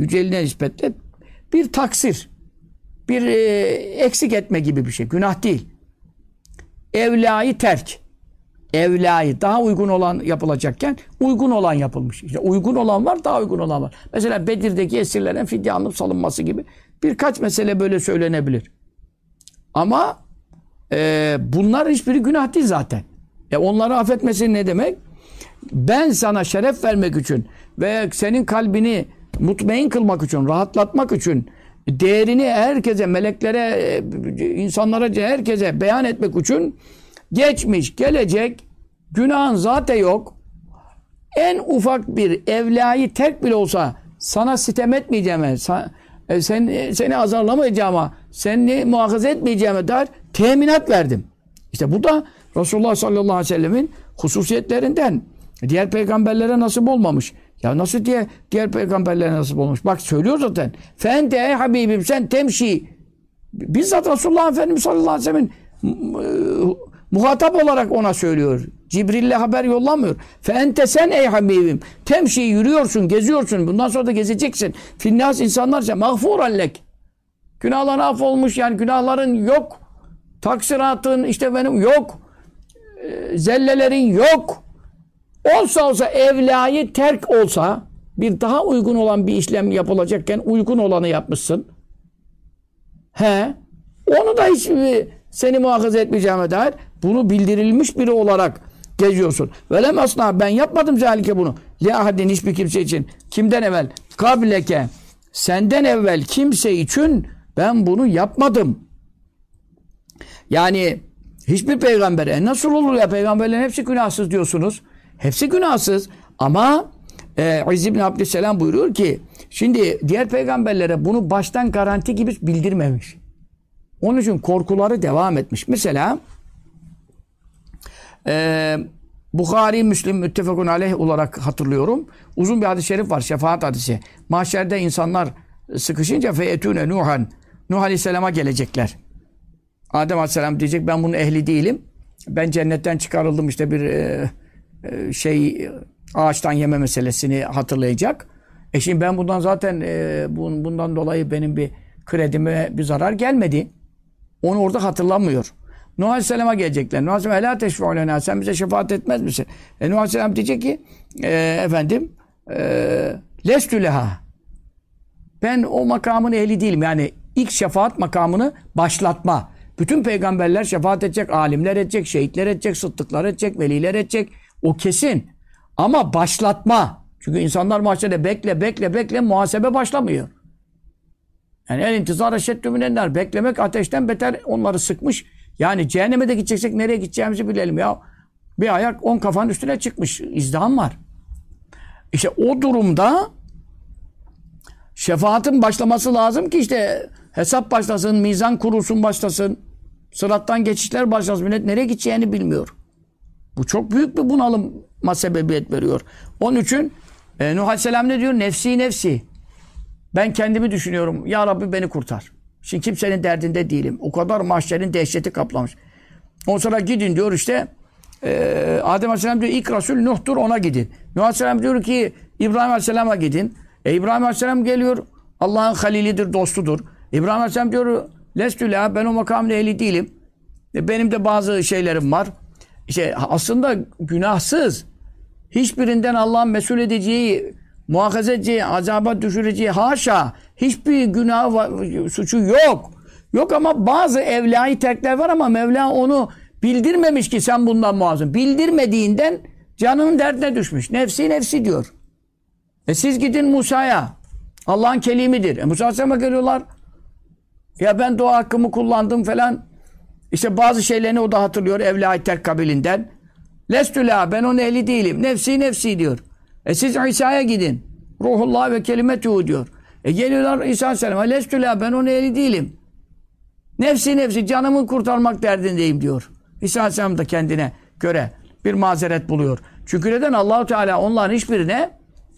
Speaker 1: bir taksir, bir eksik etme gibi bir şey. Günah değil. Evlayı terk. Evlayı daha uygun olan yapılacakken uygun olan yapılmış. İşte uygun olan var, daha uygun olan var. Mesela Bedir'deki esirlerin fidye alınıp salınması gibi birkaç mesele böyle söylenebilir. Ama bunlar hiçbiri günah değil zaten. Onları affetmesi ne demek? Ben sana şeref vermek için ve senin kalbini mutmain kılmak için, rahatlatmak için, değerini herkese, meleklere, insanlara, herkese beyan etmek için geçmiş, gelecek, günahın zaten yok. En ufak bir evlayı terk bile olsa sana sitem etmeyeceğime, seni azarlamayacağıma, seni muhafaza etmeyeceğime dair teminat verdim. İşte bu da Resulullah sallallahu aleyhi ve sellemin hususiyetlerinden. Diğer peygamberlere nasip olmamış. Ya nasıl diğer peygamberlere nasip olmuş? Bak söylüyor zaten. Fente ey Habibim sen temşi. Bizzat Resulullah Efendimiz sallallahu aleyhi ve sellemin muhatap olarak ona söylüyor. Cibril'le haber yollamıyor. Fente sen ey Habibim. Temşi yürüyorsun, geziyorsun. Bundan sonra da gezeceksin. Finnas insanlarca mağfuran lek. Günahların affolmuş yani günahların yok. Taksiratın işte benim yok. Zellelerin yok. Olsa evlayı terk olsa bir daha uygun olan bir işlem yapılacakken uygun olanı yapmışsın. Onu da hiç seni muhafaza etmeyeceğime dair bunu bildirilmiş biri olarak geziyorsun. Velem asla ben yapmadım zalike bunu. Li ahadin hiçbir kimse için. Kimden evvel? Kableke. Senden evvel kimse için ben bunu yapmadım. Yani hiçbir peygambere nasıl olur ya peygamberlerin hepsi günahsız diyorsunuz. Hepsi günahsız ama İzz ibn Abdüsselam buyuruyor ki şimdi diğer peygamberlere bunu baştan garanti gibi bildirmemiş. Onun için korkuları devam etmiş. Mesela Bukhari, Müslim, müttefekun aleyh olarak hatırlıyorum. Uzun bir hadis-i şerif var. Şefaat hadisi. Mahşerde insanlar sıkışınca feyetûne Nuhan. Nuh Aleyhisselam'a gelecekler. Adem Aleyhisselam diyecek ben bunun ehli değilim. Ben cennetten çıkarıldım işte bir ağaçtan yeme meselesini hatırlayacak. Şimdi ben bundan zaten bundan dolayı benim bir kredime bir zarar gelmedi. Onu orada hatırlamıyor. Nuh Aleyhisselam'a gelecekler. Nuh Aleyhisselam elâ teşfe'ûlenâ sen bize şefaat etmez misin? Nuh Aleyhisselam diyecek ki lestü leha ben o makamın ehli değilim. Yani ilk şefaat makamını başlatma. Bütün peygamberler şefaat edecek, alimler edecek, şehitler edecek, sıddıklar edecek, veliler edecek. O kesin. Ama başlatma. Çünkü insanlar mahşerde bekle muhasebe başlamıyor. Yani el intizar eşeddü minenler. Beklemek ateşten beter onları sıkmış. Yani cehenneme de gideceksek nereye gideceğimizi bilelim ya. Bir ayak 10 kafanın üstüne çıkmış. İzdiham var. İşte o durumda şefaatin başlaması lazım ki işte hesap başlasın, mizan kurulsun başlasın. Sırattan geçişler başlasın. Millet nereye gideceğini bilmiyor. Bu çok büyük bir bunalıma sebebiyet veriyor. Onun için Nuh Aleyhisselam ne diyor? Nefsi. Ben kendimi düşünüyorum. Ya Rabbi beni kurtar. Şimdi kimsenin derdinde değilim. O kadar mahşerin dehşeti kaplamış. Ondan sonra gidin diyor işte Adem Aleyhisselam diyor ilk Resul Nuh'tur ona gidin. Nuh Aleyhisselam diyor ki İbrahim Aleyhisselam'a gidin. İbrahim Aleyhisselam geliyor. Allah'ın halilidir, dostudur. İbrahim Aleyhisselam diyor lestü la ben o makamın ehli değilim. Benim de bazı şeylerim var. İşte aslında günahsız. Hiçbirinden Allah'ın mesul edeceği, muhakaza edeceği, azaba düşüreceği haşa. Hiçbir günah suçu yok. Yok ama bazı evlai terkler var ama Mevla onu bildirmemiş ki sen bundan muazın. Bildirmediğinden canının derdine düşmüş. Nefsi nefsi diyor. Siz gidin Musa'ya. Allah'ın kelimidir. Musa Aleyhisselam'a geliyorlar. Ya ben dua hakkımı kullandım falan. İşte bazı şeylerini o da hatırlıyor evlâ-i terk kabilinden. Lestülâ ben onun ehli değilim. Nefsi nefsi diyor. Siz İsa'ya gidin. Ruhullah ve kelimetuhu diyor. Geliyorlar İsa Aleyhisselam'a. Lestülâ ben onun ehli değilim. Nefsi nefsi canımı kurtarmak derdindeyim diyor. İsa Aleyhisselam da kendine göre bir mazeret buluyor. Çünkü neden? Allah-u Teala onların hiçbirine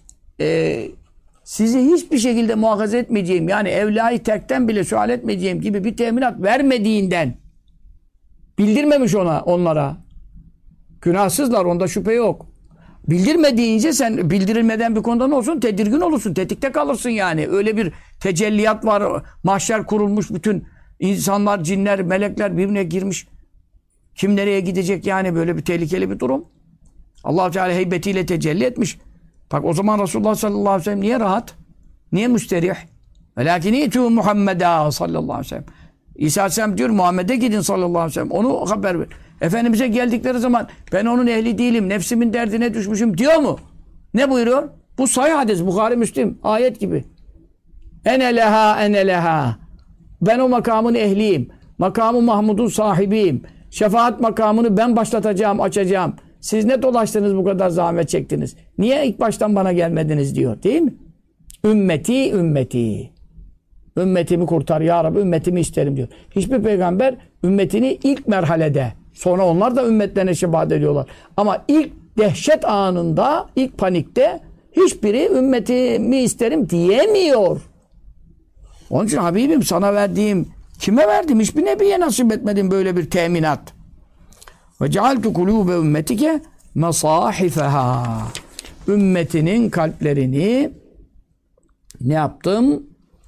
Speaker 1: sizi hiçbir şekilde muhakaza etmeyeceğim, yani evlâ-i terkten bile sual etmeyeceğim gibi bir teminat vermediğinden bildirmemiş onlara. Günahsızlar, onda şüphe yok. Bildirmediğince sen bildirilmeden bir konuda ne olsun? Tedirgin olursun, tetikte kalırsın yani. Öyle bir tecelliyat var. Mahşer kurulmuş, bütün insanlar, cinler, melekler birbirine girmiş. Kim nereye gidecek yani, böyle bir tehlikeli bir durum. Allah-u Teala heybetiyle tecelli etmiş. Bak o zaman Resulullah sallallahu aleyhi ve sellem niye rahat? Niye müsterih? Velakin itû Muhammed'a sallallahu aleyhi ve sellem. İsa Aleyhisselam diyor Muhammed'e gidin sallallahu aleyhi ve sellem. Onu haber ver. Efendimiz'e geldikleri zaman ben onun ehli değilim, nefsimin derdine düşmüşüm diyor mu? Ne buyuruyor? Bu sahih hadis, Bukhari Müslim, ayet gibi. Ene leha, ene leha. Ben o makamın ehliyim. Makamı Mahmud'un sahibiyim. Şefaat makamını ben başlatacağım, açacağım. Siz ne dolaştınız, bu kadar zahmet çektiniz? Niye ilk baştan bana gelmediniz diyor, değil mi? Ümmeti, ümmeti. Ümmetimi kurtar ya Rabbi, ümmetimi isterim diyor. Hiçbir peygamber ümmetini ilk merhalede, sonra onlar da ümmetlerine şefaat ediyorlar. Ama ilk dehşet anında, ilk panikte hiçbiri ümmetimi isterim diyemiyor. Onun için Habibim sana verdiğim, kime verdim? Hiçbir nebiye nasip etmedim böyle bir teminat. Ve cealtu kulûbe ümmetike mesâhifehâ. Ümmetinin kalplerini ne yaptım?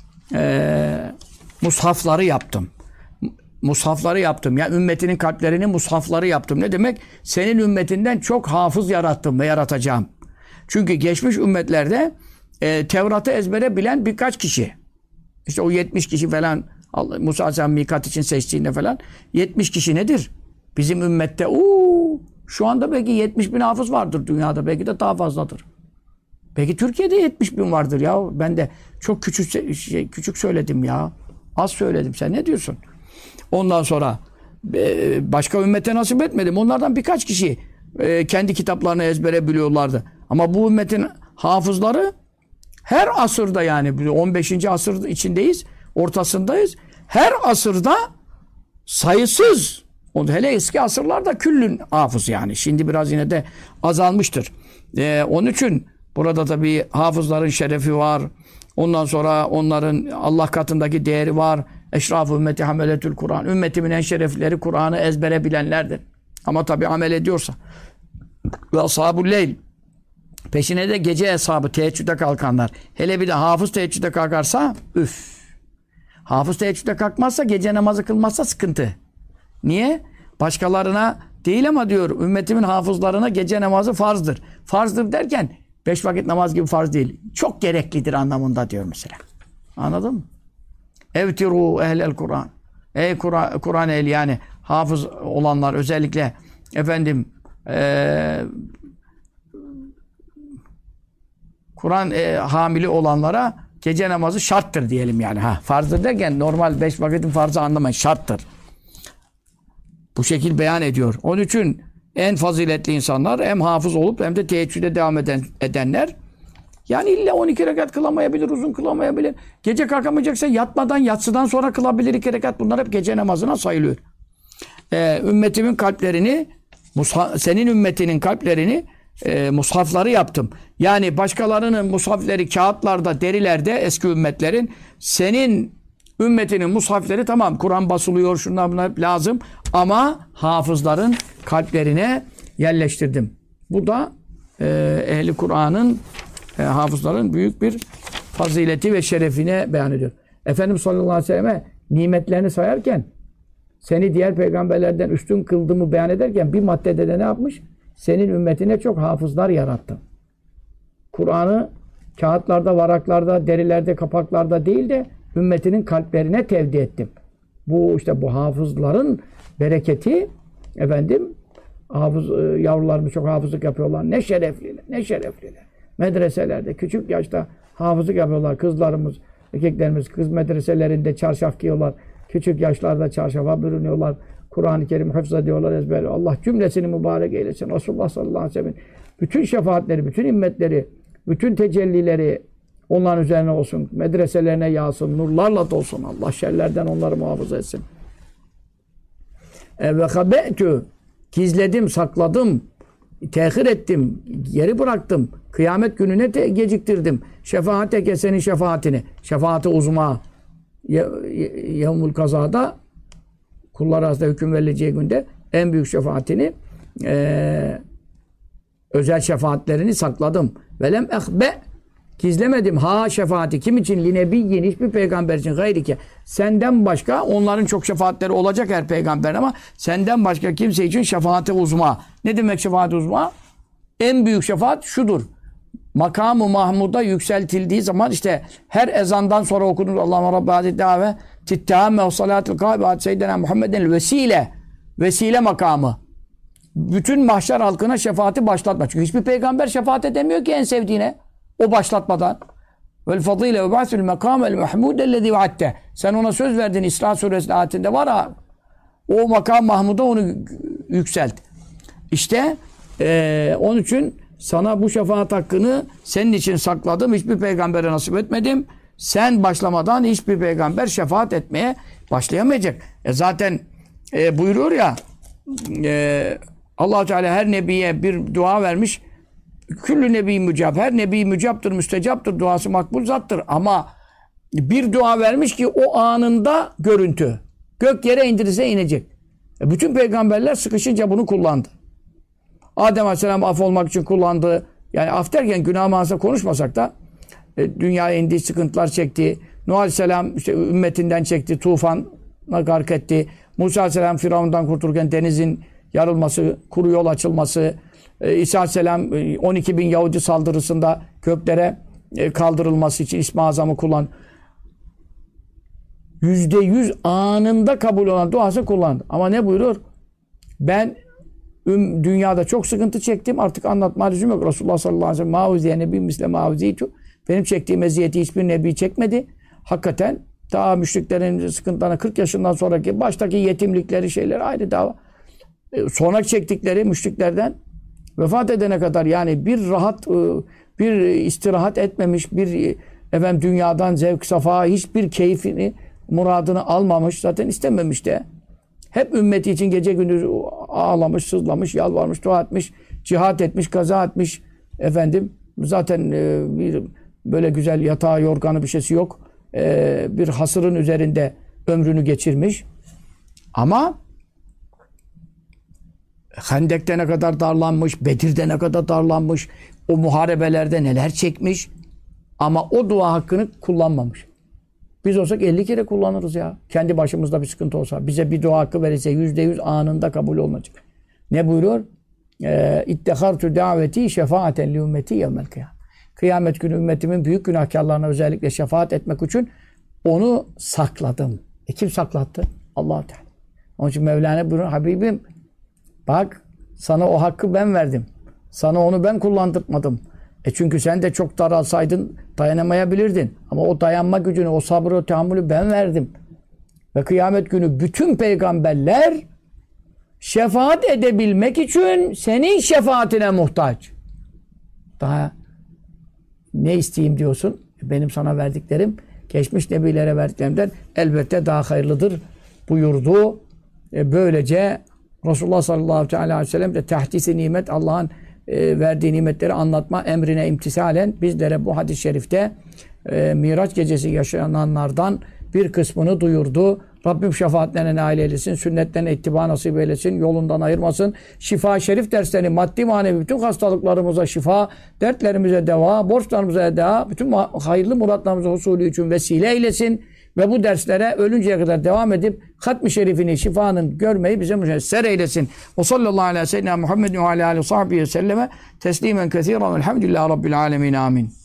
Speaker 1: Mushafları yaptım. Mushafları yaptım. Yani ümmetinin kalplerini mushafları yaptım. Ne demek? Senin ümmetinden çok hafız yarattım ve yaratacağım. Çünkü geçmiş ümmetlerde Tevrat'ı ezbere bilen birkaç kişi. İşte o 70 kişi falan, Musa Aleyhisselam mikat için seçtiğinde falan 70 kişi nedir? Bizim ümmette şu anda belki 70 bin hafız vardır dünyada. Belki de daha fazladır. Belki Türkiye'de 70 bin vardır ya. Ben de çok küçük söyledim ya. Az söyledim. Sen ne diyorsun? Ondan sonra başka ümmete nasip etmedim. Onlardan birkaç kişi kendi kitaplarını ezbere biliyorlardı. Ama bu ümmetin hafızları her asırda, yani 15. asır içindeyiz. Ortasındayız. Her asırda sayısız, hele eski asırlarda küllün hafız yani. Şimdi biraz yine de azalmıştır. Onun için burada tabii hafızların şerefi var. Ondan sonra onların Allah katındaki değeri var. Eşraf-ı ümmeti hameletül Kur'an. Ümmetimin en şerefleri Kur'an'ı ezbere bilenlerdir. Ama tabii amel ediyorsa. Ve ashab-ül leyl. Peşine de gece hesabı, teheccüde kalkanlar. Hele bir de hafız teheccüde kalkarsa üf. Hafız teheccüde kalkmazsa, gece namazı kılmazsa sıkıntı. Niye? Başkalarına değil ama diyor, ümmetimin hafızlarına gece namazı farzdır. Farzdır derken 5 vakit namaz gibi farz değil. Çok gereklidir anlamında diyor mesela. Anladın mı? Evtiru ehlel Kur'an. Ey Kur'an ehli, yani hafız olanlar, özellikle Kur'an hamili olanlara gece namazı şarttır diyelim yani. Farzdır derken normal 5 vakitin farzı anlamayın. Şarttır. Bu şekil beyan ediyor. Onun için en faziletli insanlar hem hafız olup hem de teheccüde devam edenler. Yani illa 12 rekat kılamayabilir, uzun kılamayabilir. Gece kalkamayacaksa yatmadan, yatsıdan sonra kılabilir 2 rekat. Bunlar hep gece namazına sayılıyor. Ümmetimin kalplerini, senin ümmetinin kalplerini mushafları yaptım. Yani başkalarının mushafları kağıtlarda, derilerde, eski ümmetlerin, senin ümmetinin mushafları tamam, Kur'an basılıyor, şunlar bunlar lazım ama hafızların kalplerine yerleştirdim. Bu da ehli Kur'an'ın, hafızların büyük bir fazileti ve şerefine beyan ediyor. Efendimiz sallallahu aleyhi ve selleme nimetlerini sayarken Seni diğer peygamberlerden üstün kıldığımı beyan ederken bir maddede de ne yapmış? Senin ümmetine çok hafızlar yarattım. Kur'an'ı kağıtlarda, varaklarda, derilerde, kapaklarda değil de ümmetinin kalplerine tevdi ettim. Bu işte bu hafızların bereketi hafız yavrularımız çok hafızlık yapıyorlar. Ne şerefliler, ne şerefliler. Medreselerde küçük yaşta hafızlık yapıyorlar. Kızlarımız, erkeklerimiz kız medreselerinde çarşaf giyiyorlar. Küçük yaşlarda çarşafa bürünüyorlar. Kur'an-ı Kerim hafız ediyorlar, ezberliyor. Allah cümlesini mübarek eylesin. Resulullah sallallahu aleyhi ve sellem bütün şefaatleri, bütün himmetleri, bütün tecellileri onların üzerine olsun. Medreselerine yağsın, nurlarla dolsun. Allah şerlerden onları muhafaza etsin. Ve habe'tü gizledim, sakladım, tehir ettim, geri bıraktım. Kıyamet gününe geciktirdim. Şefaateke senin şefaatini. Şefaati uzma. Yevmul kazada kullar arasında hüküm verileceği günde en büyük şefaatini özel şefaatlerini sakladım. Velem ehbe gizlemedim. Ha şefaati kim için? Linebiyyin hiçbir peygamber için gayrike. Senden başka onların çok şefaatleri olacak her peygamber ama senden başka kimse için şefaati uzma. Ne demek şefaati uzma? En büyük şefaat şudur. Makamı Mahmud'a yükseltildiği zaman işte her ezandan sonra okunur Allahümme Rabbi Hazreti Dâve tittâme ve salâtul kâbe seyyidina Muhammeden vesile. Vesile makamı. Bütün mahşer halkına şefaati başlatma. Çünkü hiçbir peygamber şefaat edemiyor ki en sevdiğine. O başlatmadan. Vel fadîle ve ba'sül mekâmel mahmûdellezî vaadte. Sen ona söz verdin İsra suresinin ayetinde var ha. O makam Mahmud'a onu yükselt. İşte onun için sana bu şefaat hakkını senin için sakladım. Hiçbir peygambere nasip etmedim. Sen başlamadan hiçbir peygamber şefaat etmeye başlayamayacak. Zaten buyuruyor ya Allah-u Teala her nebiye bir dua vermiş. Küllü nebi mücab. Her nebi mücaptır, müstecaptır. Duası makbul zattır. Ama bir dua vermiş ki o anında görüntü. Gök yere indirirse inecek. Bütün peygamberler sıkışınca bunu kullandı. Adem Aleyhisselam af olmak için kullandı. Yani af derken günah manasında konuşmasak da dünyaya indiği sıkıntılar çekti. Nuh Aleyhisselam işte ümmetinden çekti. Tufana gark etti. Musa Aleyhisselam Firavun'dan kurtulurken denizin yarılması, kuru yol açılması. İsa Aleyhisselam 12 bin Yahudi saldırısında köklere kaldırılması için İsmi Azam'ı kullan. %100 anında kabul olan duası kullandı. Ama ne buyurur? Ben dünyada çok sıkıntı çektim. Artık anlatma lüzum yok. Resulullah sallallahu aleyhi ve sellem mauziye nebi misle mauziytu. Benim çektiğim eziyeti hiçbir nebi çekmedi. Hakikaten daha müşriklerin sıkıntılarına 40 yaşından sonraki baştaki yetimlikleri şeyler ayrı dava. Sonra çektikleri müşriklerden vefat edene kadar yani bir rahat bir istirahat etmemiş bir dünyadan zevk safa hiçbir keyfini muradını almamış zaten istememiş de hep ümmeti için gece gündüz ağlamış, sızlamış, yalvarmış, dua etmiş, cihat etmiş, kaza etmiş zaten bir böyle güzel yatağı, yorganı bir şeysi yok. Bir hasırın üzerinde ömrünü geçirmiş. Ama Hendek'te ne kadar darlanmış, Bedir'de ne kadar darlanmış, o muharebelerde neler çekmiş. Ama o dua hakkını kullanmamış. Biz olsak 50 kere kullanırız ya. Kendi başımızda bir sıkıntı olsa. Bize bir dua hakkı verirse %100 anında kabul olmayacak. Ne buyuruyor? İttehartu daveti şefaaten li ümmeti yevmel kıyamet. Kıyamet günü ümmetimin büyük günahkarlarına özellikle şefaat etmek için onu sakladım. Kim saklattı? Allah-u Teala. Onun için Mevlana buyuruyor, Habibim bak sana o hakkı ben verdim. Sana onu ben kullandırmadım. Çünkü sen de çok daralsaydın dayanamayabilirdin. Ama o dayanma gücünü, o sabrı, o tahammülü ben verdim. Ve kıyamet günü bütün peygamberler şefaat edebilmek için senin şefaatine muhtaç. Daha ne isteyeyim diyorsun? Benim sana verdiklerim, geçmiş nebilere verdiklerimden elbette daha hayırlıdır buyurdu. Böylece Resulullah sallallahu aleyhi ve sellem de tehdis-i nimet Allah'ın verdiği nimetleri anlatma emrine imtisalen bizlere bu hadis-i şerifte Miraç gecesi yaşananlardan bir kısmını duyurdu. Rabbim şefaatlerine nail eylesin, sünnetlerine ittiba nasip eylesin, yolundan ayırmasın. Şifa şerif derslerini, maddi manevi bütün hastalıklarımıza şifa, dertlerimize deva, borçlarımıza deva, bütün hayırlı muratlarımıza husulü için vesile eylesin. ve bu derslere ölünceye kadar devam edip Hatmi Şerifini, şifanın görmeyi bize müyesser eylesin. O sallallahu aleyhi ve sellem Muhammedin ve aleyhi ve sahbihi selleme teslimen kesiren velhamdülillahi rabbil alemin. Amin.